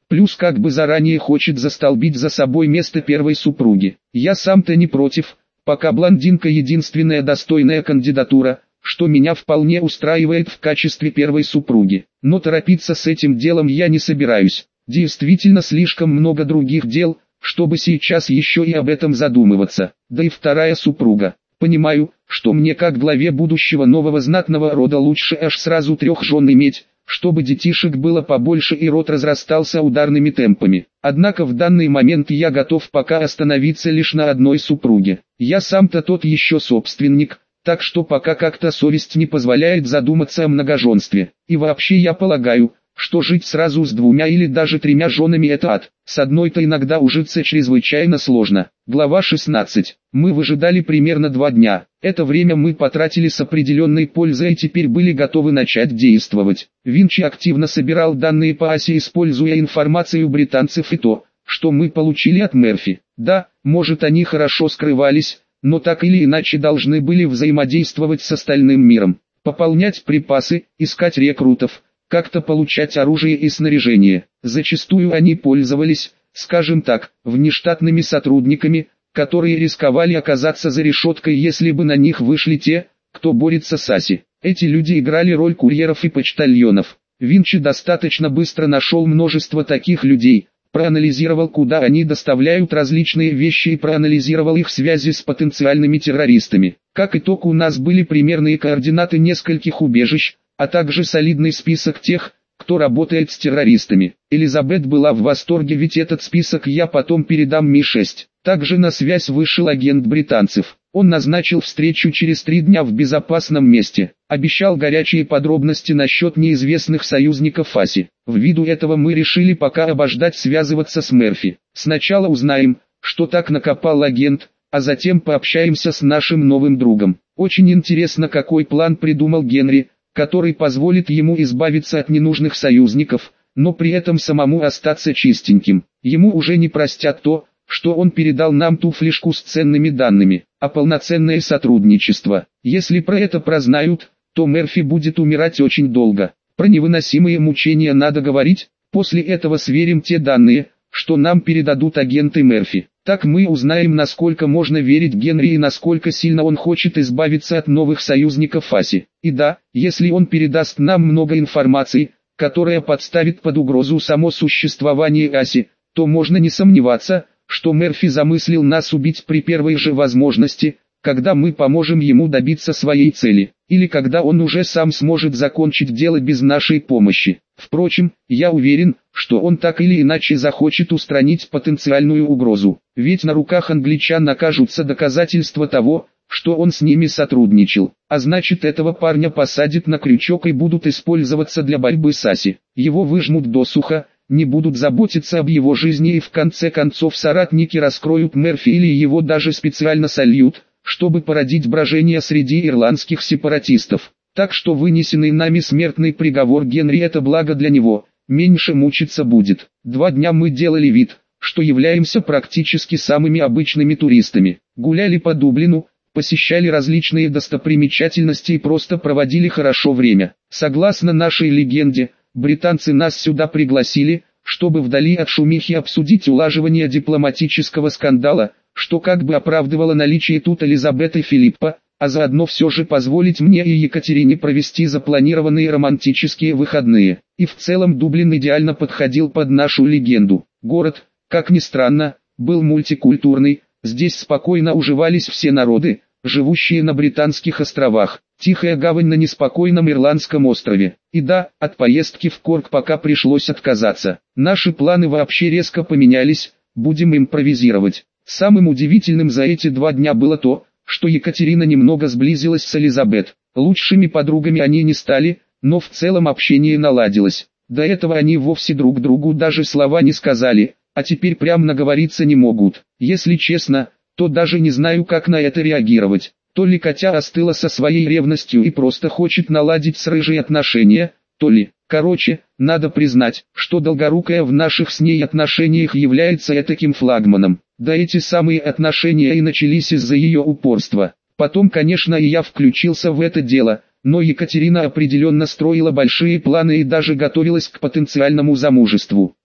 Плюс как бы заранее хочет застолбить за собой место первой супруги. Я сам-то не против, пока блондинка единственная достойная кандидатура, что меня вполне устраивает в качестве первой супруги. Но торопиться с этим делом я не собираюсь. Действительно слишком много других дел, чтобы сейчас еще и об этом задумываться. Да и вторая супруга. Понимаю, что мне как главе будущего нового знатного рода лучше аж сразу трех жен иметь, чтобы детишек было побольше и род разрастался ударными темпами. Однако в данный момент я готов пока остановиться лишь на одной супруге. Я сам-то тот еще собственник, так что пока как-то совесть не позволяет задуматься о многоженстве. И вообще я полагаю, что жить сразу с двумя или даже тремя женами это ад. С одной-то иногда ужиться чрезвычайно сложно. Глава шестнадцать. Мы выжидали примерно два дня. Это время мы потратили с определенной пользой и теперь были готовы начать действовать. Винчи активно собирал данные по оси, используя информацию британцев и то, что мы получили от Мерфи. Да, может они хорошо скрывались, но так или иначе должны были взаимодействовать с остальным миром, пополнять припасы, искать рекрутов, как-то получать оружие и снаряжение. Зачастую они пользовались, скажем так, внештатными сотрудниками, которые рисковали оказаться за решеткой, если бы на них вышли те, кто борется с Аси. Эти люди играли роль курьеров и почтальонов. Винчи достаточно быстро нашел множество таких людей, проанализировал, куда они доставляют различные вещи и проанализировал их связи с потенциальными террористами. Как итог, у нас были примерные координаты нескольких убежищ, а также солидный список тех, кто работает с террористами. Элизабет была в восторге, ведь этот список я потом передам Ми шесть. Также на связь вышел агент британцев. Он назначил встречу через три дня в безопасном месте. Обещал горячие подробности насчет неизвестных союзников Аси. Ввиду этого мы решили пока обождать связываться с Мерфи. Сначала узнаем, что так накопал агент, а затем пообщаемся с нашим новым другом. Очень интересно, какой план придумал Генри, который позволит ему избавиться от ненужных союзников, но при этом самому остаться чистеньким. Ему уже не простят то, что он передал нам ту флешку с ценными данными, а полноценное сотрудничество. Если про это прознают, то Мерфи будет умирать очень долго. Про невыносимые мучения надо говорить, после этого сверим те данные, что нам передадут агенты Мерфи. Так мы узнаем, насколько можно верить Генри и насколько сильно он хочет избавиться от новых союзников Аси. И да, если он передаст нам много информации, которая подставит под угрозу само существование Аси, то можно не сомневаться, что Мерфи замыслил нас убить при первой же возможности, когда мы поможем ему добиться своей цели, или когда он уже сам сможет закончить дело без нашей помощи. Впрочем, я уверен, что он так или иначе захочет устранить потенциальную угрозу, ведь на руках англичан окажутся доказательства того, что он с ними сотрудничал, а значит, этого парня посадят на крючок и будут использоваться для борьбы с Аси. Его выжмут досуха, не будут заботиться об его жизни и в конце концов соратники раскроют Мерфи или его даже специально сольют, чтобы породить брожение среди ирландских сепаратистов. Так что вынесенный нами смертный приговор Генри — это благо для него, меньше мучиться будет. Два дня мы делали вид, что являемся практически самыми обычными туристами. Гуляли по Дублину, посещали различные достопримечательности и просто проводили хорошо время. Согласно нашей легенде, британцы нас сюда пригласили, чтобы вдали от шумихи обсудить улаживание дипломатического скандала, что как бы оправдывало наличие тут Элизабет и Филиппа, а заодно все же позволить мне и Екатерине провести запланированные романтические выходные. И в целом Дублин идеально подходил под нашу легенду. Город, как ни странно, был мультикультурный, здесь спокойно уживались все народы, живущие на Британских островах. Тихая гавань на неспокойном Ирландском острове. И да, от поездки в Корк пока пришлось отказаться. Наши планы вообще резко поменялись, будем импровизировать. Самым удивительным за эти два дня было то, что Екатерина немного сблизилась с Элизабет. Лучшими подругами они не стали, но в целом общение наладилось. До этого они вовсе друг другу даже слова не сказали, а теперь прям наговориться не могут. Если честно, то даже не знаю, как на это реагировать. То ли Катя остыла со своей ревностью и просто хочет наладить с Рыжей отношения, то ли... Короче, надо признать, что Долгорукая в наших с ней отношениях является этаким флагманом. Да эти самые отношения и начались из-за ее упорства. Потом, конечно, и я включился в это дело, но Екатерина определенно строила большие планы и даже готовилась к потенциальному замужеству.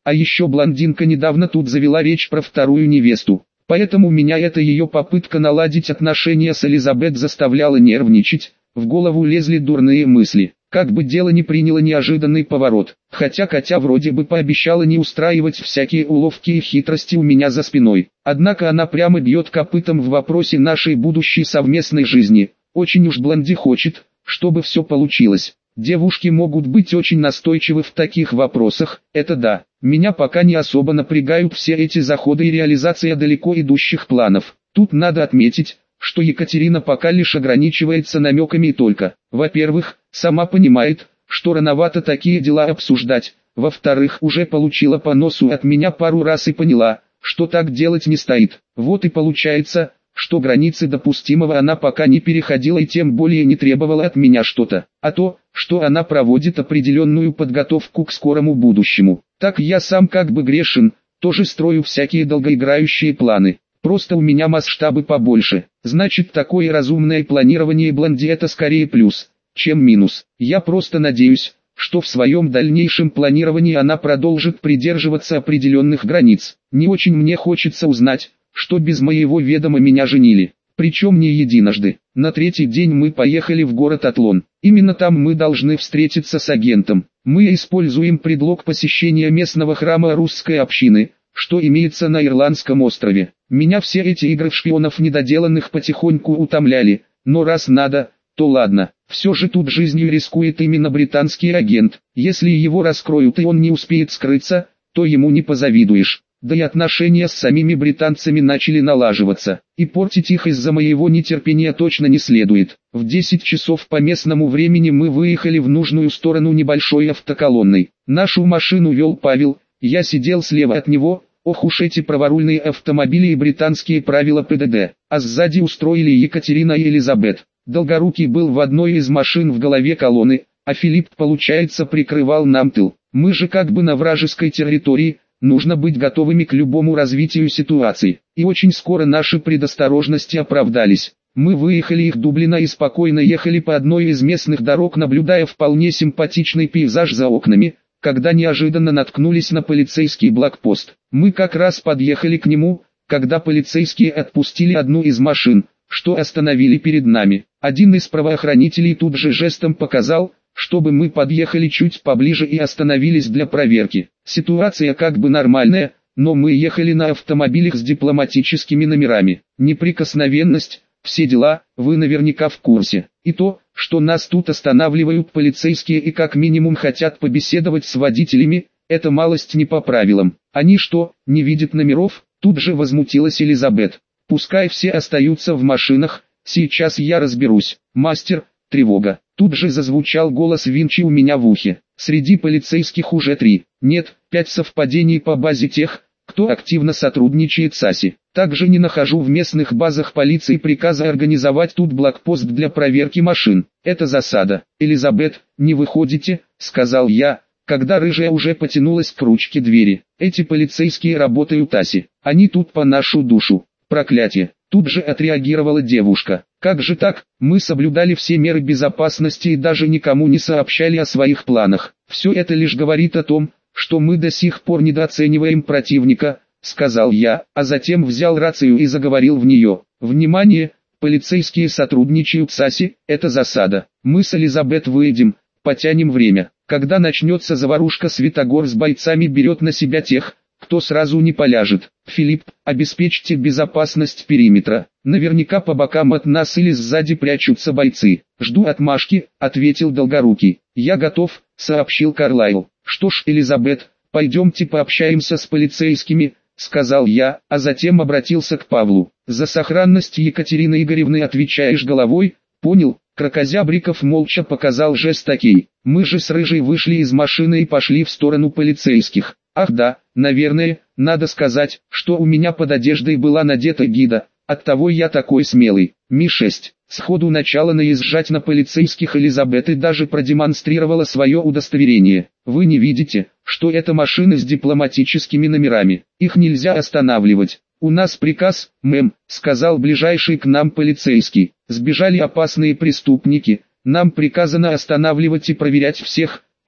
А еще блондинка недавно тут завела речь про вторую невесту. Поэтому меня эта ее попытка наладить отношения с Элизабет заставляла нервничать, в голову лезли дурные мысли. Как бы дело не приняло неожиданный поворот, хотя Катя вроде бы пообещала не устраивать всякие уловки и хитрости у меня за спиной. Однако она прямо бьет копытом в вопросе нашей будущей совместной жизни. Очень уж блонди хочет, чтобы все получилось. Девушки могут быть очень настойчивы в таких вопросах, это да. Меня пока не особо напрягают все эти заходы и реализация далеко идущих планов. Тут надо отметить, что Екатерина пока лишь ограничивается намеками и только. Во-первых, сама понимает, что рановато такие дела обсуждать. Во-вторых, уже получила по носу от меня пару раз и поняла, что так делать не стоит. Вот и получается, что границы допустимого она пока не переходила и тем более не требовала от меня что-то. А то, что она проводит определенную подготовку к скорому будущему. Так я сам как бы грешен, тоже строю всякие долгоиграющие планы. Просто у меня масштабы побольше. Значит, такое разумное планирование блонди это скорее плюс, чем минус. Я просто надеюсь, что в своем дальнейшем планировании она продолжит придерживаться определенных границ. Не очень мне хочется узнать, что без моего ведома меня женили. Причем не единожды. На третий день мы поехали в город Атлон. Именно там мы должны встретиться с агентом. Мы используем предлог посещения местного храма русской общины, что имеется на Ирландском острове. Меня все эти игры в шпионов недоделанных потихоньку утомляли, но раз надо, то ладно. Все же тут жизнью рискует именно британский агент. Если его раскроют и он не успеет скрыться, то ему не позавидуешь. Да и отношения с самими британцами начали налаживаться, и портить их из-за моего нетерпения точно не следует. В десять часов по местному времени мы выехали в нужную сторону небольшой автоколонной. Нашу машину вел Павел, я сидел слева от него. Ох уж эти праворульные автомобили и британские правила ПДД, а сзади устроили Екатерина и Элизабет. Долгорукий был в одной из машин в голове колонны, а Филипп, получается, прикрывал нам тыл. Мы же как бы на вражеской территории. Нужно быть готовыми к любому развитию ситуации. И очень скоро наши предосторожности оправдались. Мы выехали из Дублина и спокойно ехали по одной из местных дорог, наблюдая вполне симпатичный пейзаж за окнами, когда неожиданно наткнулись на полицейский блокпост. Мы как раз подъехали к нему, когда полицейские отпустили одну из машин, что остановили перед нами. Один из правоохранителей тут же жестом показал, чтобы мы подъехали чуть поближе и остановились для проверки. Ситуация как бы нормальная, но мы ехали на автомобилях с дипломатическими номерами. Неприкосновенность, все дела, вы наверняка в курсе. И то, что нас тут останавливают полицейские и как минимум хотят побеседовать с водителями, это малость не по правилам. Они что, не видят номеров? Тут же возмутилась Элизабет. Пускай все остаются в машинах, сейчас я разберусь. Мастер, тревога. Тут же зазвучал голос Винчи у меня в ухе. Среди полицейских уже три, нет, пять совпадений по базе тех, кто активно сотрудничает с АСИ. Также не нахожу в местных базах полиции приказа организовать тут блокпост для проверки машин. Это засада. Элизабет, не выходите, сказал я, когда рыжая уже потянулась к ручке двери. Эти полицейские работают АСИ. Они тут по нашу душу. Проклятие. Тут же отреагировала девушка. Как же так? Мы соблюдали все меры безопасности и даже никому не сообщали о своих планах. Все это лишь говорит о том, что мы до сих пор недооцениваем противника, сказал я, а затем взял рацию и заговорил в нее. Внимание, полицейские сотрудничают с АСИ, это засада. Мы с Элизабет выйдем, потянем время. Когда начнется заварушка, Святогор с бойцами берет на себя тех, кто сразу не поляжет. Филипп, обеспечьте безопасность периметра. Наверняка по бокам от нас или сзади прячутся бойцы. Жду отмашки, ответил Долгорукий. Я готов, сообщил Карлайл. Что ж, Элизабет, пойдемте пообщаемся с полицейскими, сказал я, а затем обратился к Павлу. За сохранность Екатерины Игоревны отвечаешь головой, понял? Кракозябриков молча показал жест окей. Мы же с Рыжей вышли из машины и пошли в сторону полицейских. Ах да, наверное, надо сказать, что у меня под одеждой была надета гида, оттого я такой смелый. Ми шесть. Сходу начала наезжать на полицейских Элизабет и даже продемонстрировала свое удостоверение. Вы не видите, что это машины с дипломатическими номерами. Их нельзя останавливать. У нас приказ, мэм, сказал ближайший к нам полицейский. Сбежали опасные преступники. Нам приказано останавливать и проверять всех,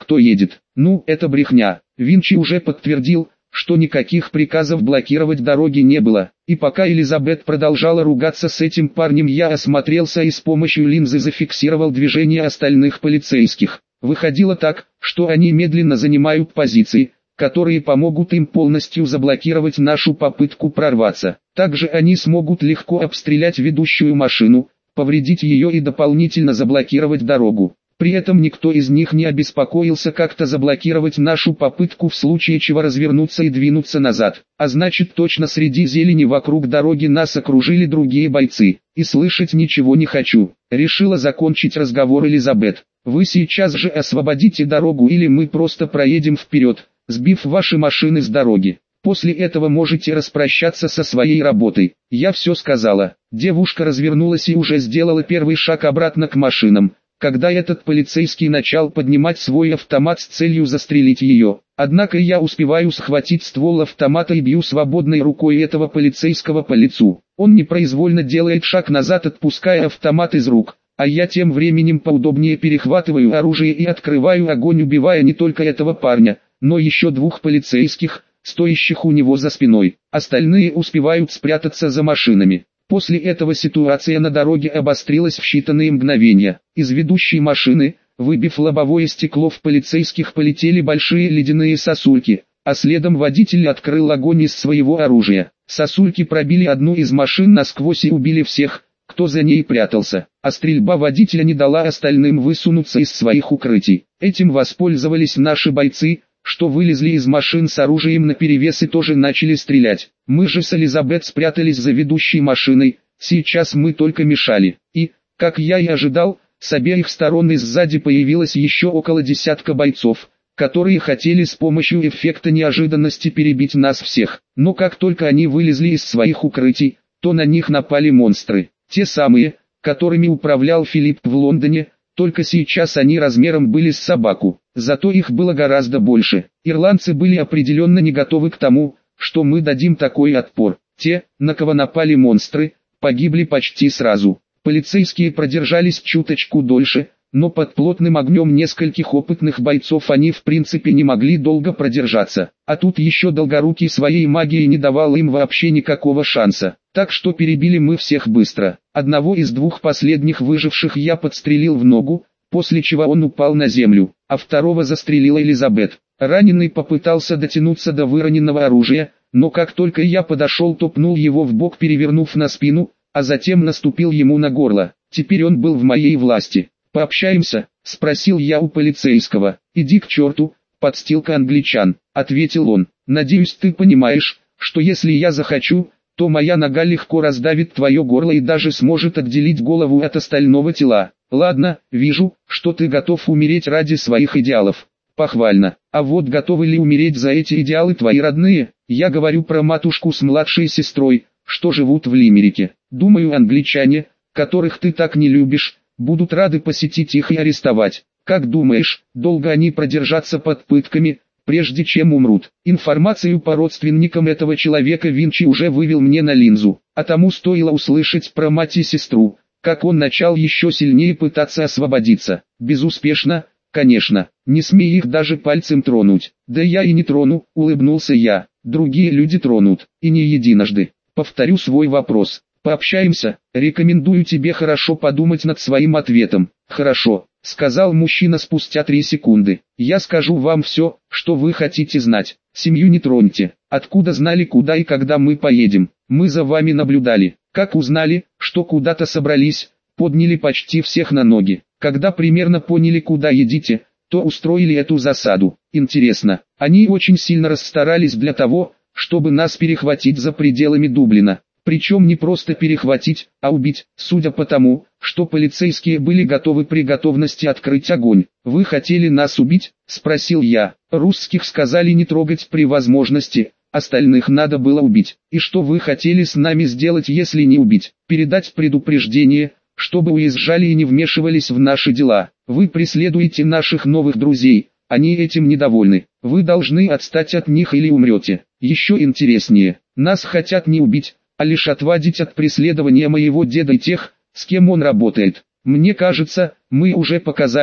кто едет. Ну, это брехня. Винчи уже подтвердил, что никаких приказов блокировать дороги не было. И пока Элизабет продолжала ругаться с этим парнем, я осмотрелся и с помощью линзы зафиксировал движение остальных полицейских. Выходило так, что они медленно занимают позиции, которые помогут им полностью заблокировать нашу попытку прорваться. Также они смогут легко обстрелять ведущую машину, повредить ее и дополнительно заблокировать дорогу. При этом никто из них не обеспокоился как-то заблокировать нашу попытку в случае чего развернуться и двинуться назад. А значит, точно среди зелени вокруг дороги нас окружили другие бойцы. И слышать ничего не хочу. Решила закончить разговор Элизабет. Вы сейчас же освободите дорогу или мы просто проедем вперед, сбив ваши машины с дороги. После этого можете распрощаться со своей работой. Я все сказала. Девушка развернулась и уже сделала первый шаг обратно к машинам, когда этот полицейский начал поднимать свой автомат с целью застрелить ее. Однако я успеваю схватить ствол автомата и бью свободной рукой этого полицейского по лицу. Он непроизвольно делает шаг назад, отпуская автомат из рук, а я тем временем поудобнее перехватываю оружие и открываю огонь, убивая не только этого парня, но еще двух полицейских, стоящих у него за спиной. Остальные успевают спрятаться за машинами. После этого ситуация на дороге обострилась в считанные мгновения. Из ведущей машины, выбив лобовое стекло, в полицейских полетели большие ледяные сосульки, а следом водитель открыл огонь из своего оружия. Сосульки пробили одну из машин насквозь и убили всех, кто за ней прятался, а стрельба водителя не дала остальным высунуться из своих укрытий. Этим воспользовались наши бойцы, что вылезли из машин с оружием наперевес и тоже начали стрелять. Мы же с Элизабет спрятались за ведущей машиной, сейчас мы только мешали. И, как я и ожидал, с обеих сторон и сзади появилось еще около десятка бойцов, которые хотели с помощью эффекта неожиданности перебить нас всех. Но как только они вылезли из своих укрытий, то на них напали монстры. Те самые, которыми управлял Филипп в Лондоне, только сейчас они размером были с собаку. Зато их было гораздо больше. Ирландцы были определенно не готовы к тому, что мы дадим такой отпор. Те, на кого напали монстры, погибли почти сразу. Полицейские продержались чуточку дольше, но под плотным огнем нескольких опытных бойцов они в принципе не могли долго продержаться. А тут еще Долгорукий своей магией не давал им вообще никакого шанса. Так что перебили мы всех быстро. Одного из двух последних выживших я подстрелил в ногу, после чего он упал на землю, а второго застрелила Элизабет. Раненый попытался дотянуться до выроненного оружия, но как только я подошел, то пнул его в бок, перевернув на спину, а затем наступил ему на горло. Теперь он был в моей власти. «Пообщаемся?» – спросил я у полицейского. «Иди к черту, подстилка англичан», – ответил он. «Надеюсь, ты понимаешь, что если я захочу, то моя нога легко раздавит твое горло и даже сможет отделить голову от остального тела. Ладно, вижу, что ты готов умереть ради своих идеалов. Похвально. А вот готовы ли умереть за эти идеалы твои родные? Я говорю про матушку с младшей сестрой, что живут в Лимерике. Думаю, англичане, которых ты так не любишь, будут рады посетить их и арестовать. Как думаешь, долго они продержатся под пытками, прежде чем умрут? Информацию по родственникам этого человека Винчи уже вывел мне на линзу, а тому стоило услышать про мать и сестру, как он начал еще сильнее пытаться освободиться. Безуспешно, конечно. Не смей их даже пальцем тронуть. Да я и не трону, улыбнулся я. Другие люди тронут, и не единожды. Повторю свой вопрос. Пообщаемся? Рекомендую тебе хорошо подумать над своим ответом. Хорошо, сказал мужчина спустя три секунды. Я скажу вам все, что вы хотите знать. Семью не троньте. Откуда знали, куда и когда мы поедем? Мы за вами наблюдали. Как узнали, что куда-то собрались, подняли почти всех на ноги. Когда примерно поняли, куда едете, то устроили эту засаду. Интересно, они очень сильно расстарались для того, чтобы нас перехватить за пределами Дублина. Причем не просто перехватить, а убить, судя по тому, что полицейские были готовы при готовности открыть огонь. «Вы хотели нас убить?» – спросил я. «Русских сказали не трогать при возможности, остальных надо было убить. И что вы хотели с нами сделать, если не убить? Передать предупреждение, чтобы уезжали и не вмешивались в наши дела. Вы преследуете наших новых друзей, они этим недовольны. Вы должны отстать от них или умрете. Еще интереснее, нас хотят не убить, а лишь отвадить от преследования моего деда и тех, с кем он работает. Мне кажется, мы уже показали,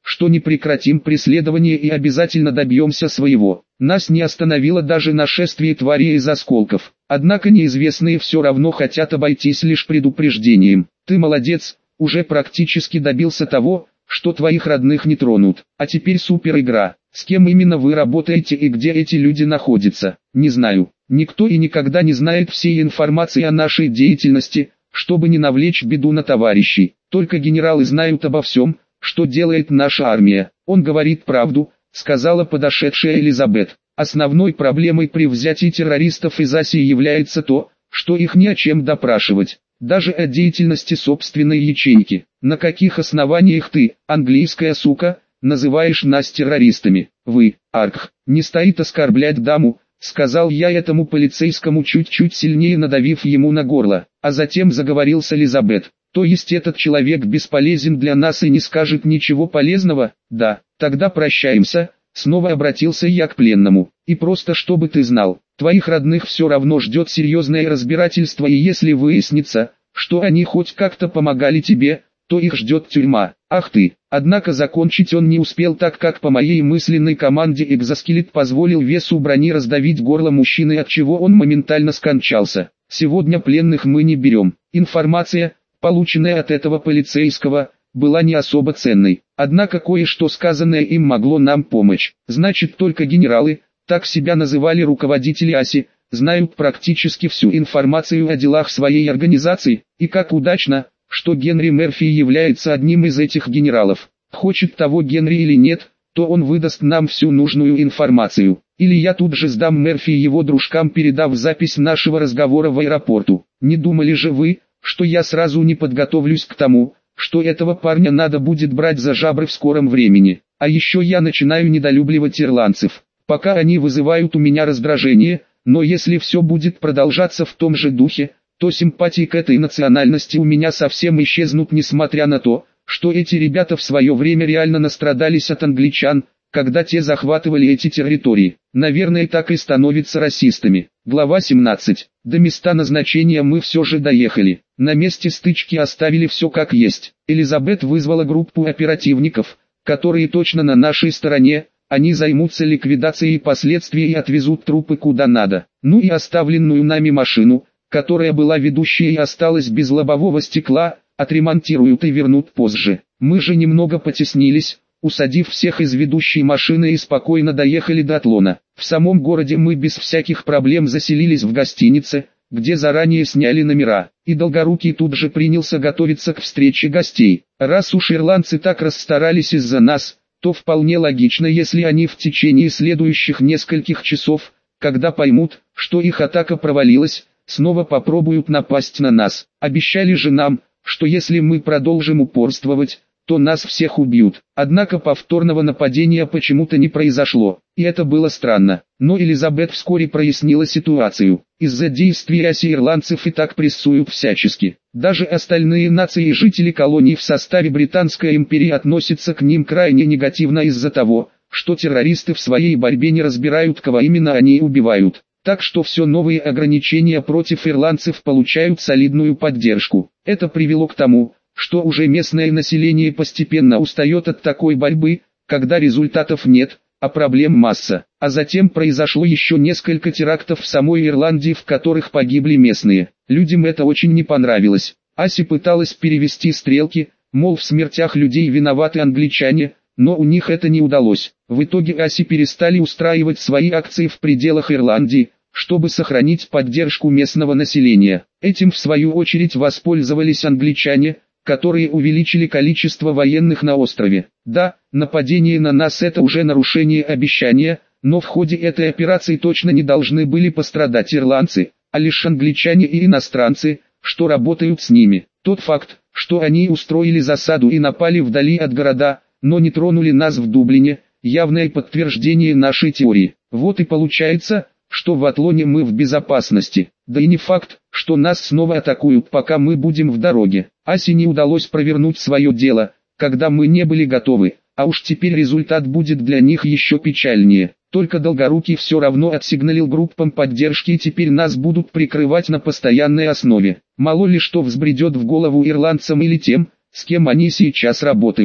что не прекратим преследование и обязательно добьемся своего. Нас не остановило даже нашествие тварей из осколков. Однако неизвестные все равно хотят обойтись лишь предупреждением. Ты молодец, уже практически добился того, что твоих родных не тронут. А теперь супер игра. С кем именно вы работаете и где эти люди находятся? Не знаю. Никто и никогда не знает всей информации о нашей деятельности, чтобы не навлечь беду на товарищей. Только генералы знают обо всем, что делает наша армия. Он говорит правду, сказала подошедшая Элизабет. Основной проблемой при взятии террористов из Асии является то, что их не о чем допрашивать. Даже о деятельности собственной ячейки. На каких основаниях ты, английская сука, называешь нас террористами? Вы, Аркх, не стоит оскорблять даму, сказал я этому полицейскому, чуть-чуть сильнее надавив ему на горло, а затем заговорил с Элизабет. То есть этот человек бесполезен для нас и не скажет ничего полезного? Да, тогда прощаемся. Снова обратился я к пленному. И просто чтобы ты знал, твоих родных все равно ждет серьезное разбирательство, и если выяснится, что они хоть как-то помогали тебе, то их ждет тюрьма. Ах ты! Однако закончить он не успел, так как по моей мысленной команде экзоскелет позволил весу брони раздавить горло мужчины, от чего он моментально скончался. Сегодня пленных мы не берем. Информация, полученная от этого полицейского, была не особо ценной. Однако кое-что сказанное им могло нам помочь. Значит, только генералы, так себя называли руководители Аси, знают практически всю информацию о делах своей организации, и как удачно, что Генри Мерфи является одним из этих генералов. Хочет того Генри или нет, то он выдаст нам всю нужную информацию. Или я тут же сдам Мерфи и его дружкам, передав запись нашего разговора в аэропорту. Не думали же вы, что я сразу не подготовлюсь к тому, что этого парня надо будет брать за жабры в скором времени. А еще я начинаю недолюбливать ирландцев. Пока они вызывают у меня раздражение, но если все будет продолжаться в том же духе, то симпатии к этой национальности у меня совсем исчезнут, несмотря на то, что эти ребята в свое время реально настрадались от англичан, когда те захватывали эти территории. Наверное, так и становятся расистами. Глава семнадцать. До места назначения мы все же доехали. На месте стычки оставили все как есть. Элизабет вызвала группу оперативников, которые точно на нашей стороне. Они займутся ликвидацией последствий и отвезут трупы куда надо. Ну и оставленную нами машину, которая была ведущей и осталась без лобового стекла, отремонтируют и вернут позже. Мы же немного потеснились, усадив всех из ведущей машины, и спокойно доехали до Атлона. В самом городе мы без всяких проблем заселились в гостинице, где заранее сняли номера, и Долгорукий тут же принялся готовиться к встрече гостей. Раз уж ирландцы так расстарались из-за нас, то вполне логично, если они в течение следующих нескольких часов, когда поймут, что их атака провалилась, снова попробуют напасть на нас. Обещали же нам, что если мы продолжим упорствовать, то нас всех убьют. Однако повторного нападения почему-то не произошло, и это было странно. Но Элизабет вскоре прояснила ситуацию. Из-за действий Аси ирландцев и так прессуют всячески. Даже остальные нации и жители колоний в составе Британской империи относятся к ним крайне негативно из-за того, что террористы в своей борьбе не разбирают, кого именно они убивают. Так что все новые ограничения против ирландцев получают солидную поддержку. Это привело к тому, что уже местное население постепенно устает от такой борьбы, когда результатов нет, а проблем масса. А затем произошло еще несколько терактов в самой Ирландии, в которых погибли местные. Людям это очень не понравилось. Аси пыталась перевести стрелки, мол, в смертях людей виноваты англичане, но у них это не удалось. В итоге Аси перестали устраивать свои акции в пределах Ирландии, чтобы сохранить поддержку местного населения. Этим в свою очередь воспользовались англичане, которые увеличили количество военных на острове. Да, нападение на нас — это уже нарушение обещания, но в ходе этой операции точно не должны были пострадать ирландцы, а лишь англичане и иностранцы, что работают с ними. Тот факт, что они устроили засаду и напали вдали от города, но не тронули нас в Дублине, явное подтверждение нашей теории. Вот и получается, что в Атлоне мы в безопасности. Да и не факт, что нас снова атакуют, пока мы будем в дороге. Аси не удалось провернуть свое дело, когда мы не были готовы, а уж теперь результат будет для них еще печальнее. Только Долгорукий все равно отсигналил группам поддержки, и теперь нас будут прикрывать на постоянной основе. Мало ли что взбредет в голову ирландцам или тем, с кем они сейчас работают.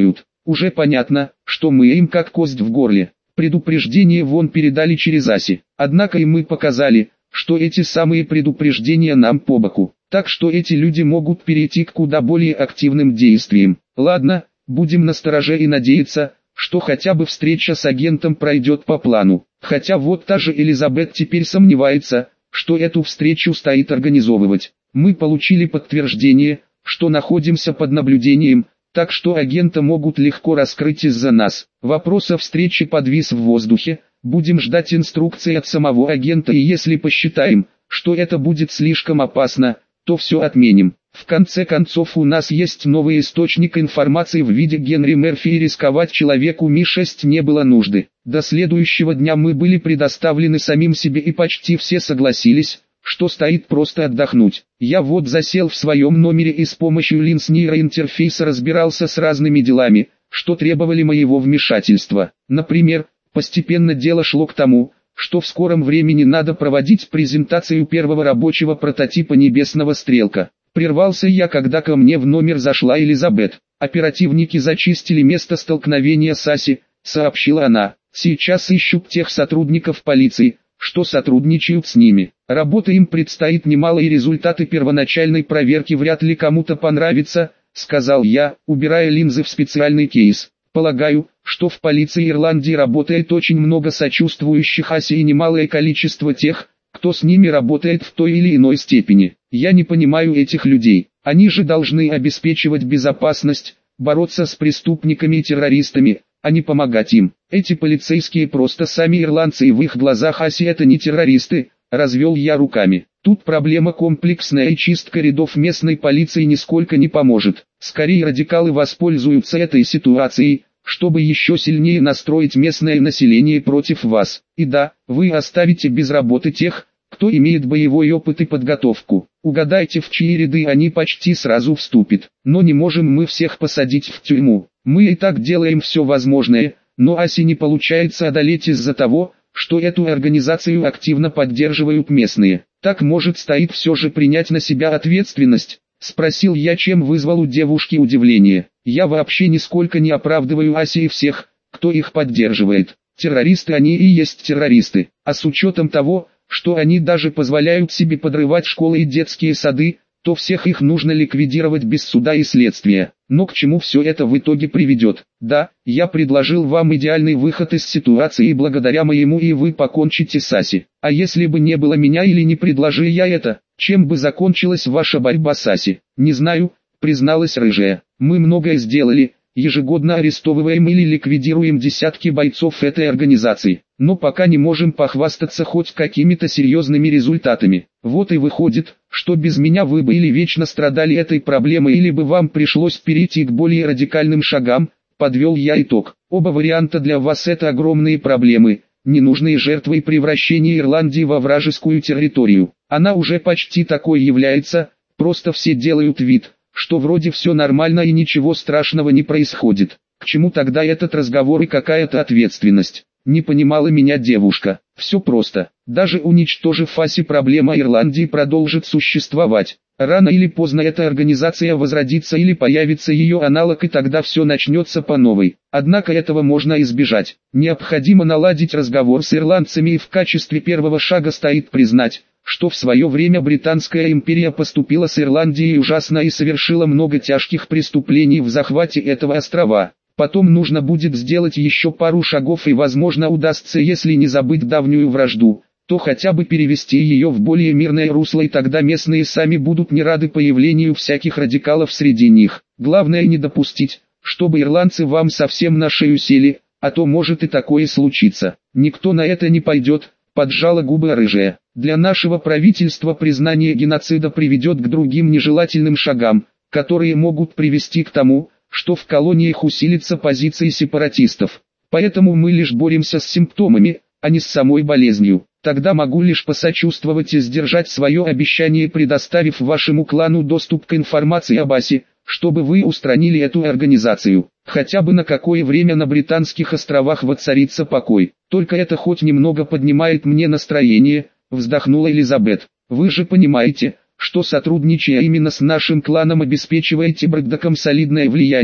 Уже понятно, что мы им как кость в горле. Предупреждение вон передали через Аси. Однако и мы показали, что эти самые предупреждения нам по боку. Так что эти люди могут перейти к куда более активным действиям. Ладно, будем настороже и надеяться, что хотя бы встреча с агентом пройдет по плану. Хотя вот та же Элизабет теперь сомневается, что эту встречу стоит организовывать. Мы получили подтверждение, что находимся под наблюдением, так что агента могут легко раскрыть из-за нас. Вопрос о встрече подвис в воздухе, будем ждать инструкции от самого агента, и если посчитаем, что это будет слишком опасно, то все отменим. В конце концов у нас есть новый источник информации в виде Генри Мерфи, и рисковать человеку Ми шесть не было нужды. До следующего дня мы были предоставлены самим себе, и почти все согласились, что стоит просто отдохнуть. Я вот засел в своем номере и с помощью линз нейроинтерфейса разбирался с разными делами, что требовали моего вмешательства. Например, постепенно дело шло к тому, что в скором времени надо проводить презентацию первого рабочего прототипа небесного стрелка. Прервался я, когда ко мне в номер зашла Элизабет. Оперативники зачистили место столкновения с Аси, сообщила она. Сейчас ищут тех сотрудников полиции, что сотрудничают с ними. Работы им предстоит немало, и результаты первоначальной проверки вряд ли кому-то понравятся, сказал я, убирая линзы в специальный кейс. Полагаю, что в полиции Ирландии работает очень много сочувствующих Асе и немалое количество тех, кто с ними работает в той или иной степени. Я не понимаю этих людей. Они же должны обеспечивать безопасность, бороться с преступниками и террористами, а не помогать им. Эти полицейские просто сами ирландцы, и в их глазах Аси это не террористы, развел я руками. Тут проблема комплексная, и чистка рядов местной полиции нисколько не поможет. Скорее радикалы воспользуются этой ситуацией, чтобы еще сильнее настроить местное население против вас. И да, вы оставите без работы тех, кто имеет боевой опыт и подготовку. Угадайте, в чьи ряды они почти сразу вступят. Но не можем мы всех посадить в тюрьму. Мы и так делаем все возможное, но Аси не получается одолеть из-за того, что эту организацию активно поддерживают местные. Так, может, стоит все же принять на себя ответственность? Спросил я, чем вызвал у девушки удивление. Я вообще нисколько не оправдываю Аси и всех, кто их поддерживает. Террористы они и есть террористы. А с учетом того, что они даже позволяют себе подрывать школы и детские сады, то всех их нужно ликвидировать без суда и следствия. Но к чему все это в итоге приведет? Да, я предложил вам идеальный выход из ситуации, и благодаря моему и вы покончите с Аси. А если бы не было меня или не предложил я это, чем бы закончилась ваша борьба с Аси? Не знаю, призналась рыжая. Мы многое сделали, ежегодно арестовываем или ликвидируем десятки бойцов этой организации, но пока не можем похвастаться хоть какими-то серьезными результатами. Вот и выходит, что без меня вы бы или вечно страдали этой проблемой, или бы вам пришлось перейти к более радикальным шагам, подвел я итог. Оба варианта для вас это огромные проблемы, ненужные жертвы и превращение Ирландии во вражескую территорию. Она уже почти такой является, просто все делают вид, что вроде все нормально и ничего страшного не происходит. К чему тогда этот разговор и какая-то ответственность? Не понимала меня девушка. Все просто. Даже уничтожив Аси, проблема Ирландии продолжит существовать. Рано или поздно эта организация возродится или появится ее аналог, и тогда все начнется по новой. Однако этого можно избежать. Необходимо наладить разговор с ирландцами, и в качестве первого шага стоит признать, что в свое время Британская империя поступила с Ирландией ужасно и совершила много тяжких преступлений в захвате этого острова. Потом нужно будет сделать еще пару шагов, и возможно удастся, если не забыть давнюю вражду, то хотя бы перевести ее в более мирное русло, и тогда местные сами будут не рады появлению всяких радикалов среди них. Главное не допустить, чтобы ирландцы вам совсем на шею сели, а то может и такое случиться. Никто на это не пойдет, поджала губы рыжая. Для нашего правительства признание геноцида приведет к другим нежелательным шагам, которые могут привести к тому, что в колониях усилится позиции сепаратистов. Поэтому мы лишь боремся с симптомами, а не с самой болезнью. Тогда могу лишь посочувствовать и сдержать свое обещание, предоставив вашему клану доступ к информации об Асе, чтобы вы устранили эту организацию. Хотя бы на какое время на Британских островах воцарится покой. Только это хоть немного поднимает мне настроение, вздохнула Элизабет. Вы же понимаете, что сотрудничая именно с нашим кланом обеспечиваете Брэддоком солидное влияние,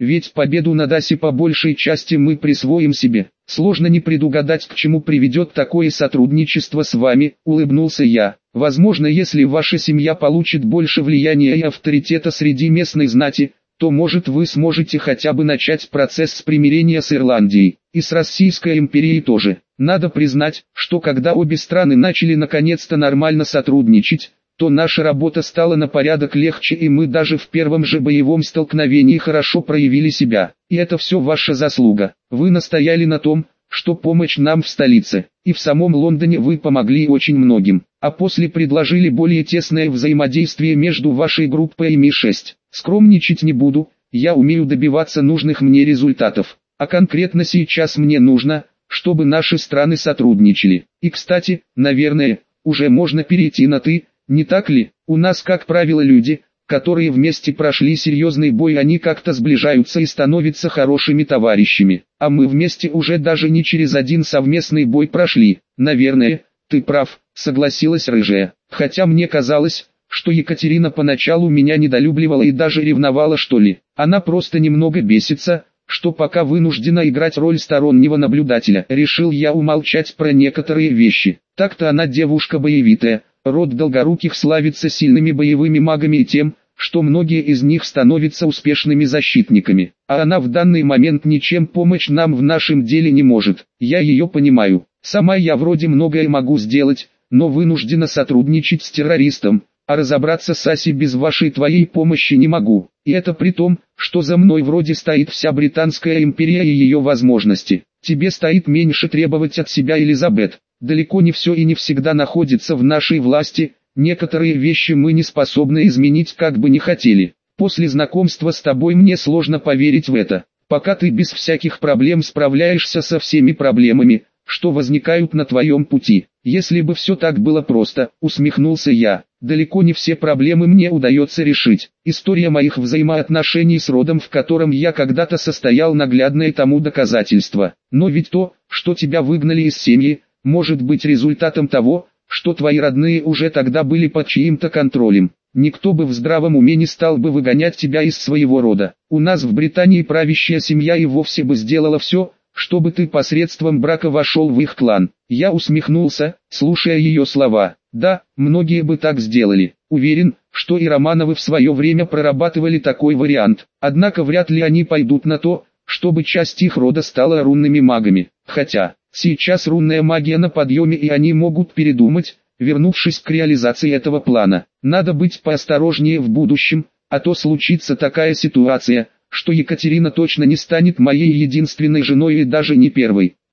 ведь победу над Аси по большей части мы присвоим себе. Сложно не предугадать, к чему приведет такое сотрудничество с вами, улыбнулся я. Возможно, если ваша семья получит больше влияния и авторитета среди местной знати, то может вы сможете хотя бы начать процесс примирения с Ирландией, и с Российской империей тоже. Надо признать, что когда обе страны начали наконец-то нормально сотрудничать, то наша работа стала на порядок легче, и мы даже в первом же боевом столкновении хорошо проявили себя. И это все ваша заслуга. Вы настояли на том, что помощь нам в столице, и в самом Лондоне вы помогли очень многим, а после предложили более тесное взаимодействие между вашей группой и Ми шесть. Скромничать не буду, я умею добиваться нужных мне результатов, а конкретно сейчас мне нужно, чтобы наши страны сотрудничали. И кстати, наверное, уже можно перейти на «ты», не так ли? У нас, как правило, люди, которые вместе прошли серьезный бой, они как-то сближаются и становятся хорошими товарищами. А мы вместе уже даже не через один совместный бой прошли. Наверное, ты прав, согласилась Рыжая. Хотя мне казалось, что Екатерина поначалу меня недолюбливала и даже ревновала, что ли. Она просто немного бесится, что пока вынуждена играть роль стороннего наблюдателя. Решил я умолчать про некоторые вещи. Так-то она девушка боевитая. Род Долгоруких славится сильными боевыми магами и тем, что многие из них становятся успешными защитниками. А она в данный момент ничем помочь нам в нашем деле не может. Я ее понимаю. Сама я вроде многое могу сделать, но вынуждена сотрудничать с террористом, а разобраться с Аси без вашей твоей помощи не могу. И это при том, что за мной вроде стоит вся Британская империя и ее возможности. Тебе стоит меньше требовать от себя, Элизабет. Далеко не все и не всегда находится в нашей власти, некоторые вещи мы не способны изменить, как бы ни хотели. После знакомства с тобой мне сложно поверить в это, пока ты без всяких проблем справляешься со всеми проблемами, что возникают на твоем пути. Если бы все так было просто, усмехнулся я, далеко не все проблемы мне удается решить. История моих взаимоотношений с родом, в котором я когда-то состоял, наглядное тому доказательство. Но ведь то, что тебя выгнали из семьи, может быть результатом того, что твои родные уже тогда были под чьим-то контролем. Никто бы в здравом уме не стал бы выгонять тебя из своего рода. У нас в Британии правящая семья и вовсе бы сделала все, чтобы ты посредством брака вошел в их клан. Я усмехнулся, слушая ее слова. Да, многие бы так сделали. Уверен, что и Романовы в свое время прорабатывали такой вариант. Однако вряд ли они пойдут на то, чтобы часть их рода стала рунными магами. Хотя, сейчас рунная магия на подъеме, и они могут передумать, вернувшись к реализации этого плана. Надо быть поосторожнее в будущем, а то случится такая ситуация, что Екатерина точно не станет моей единственной женой и даже не первой.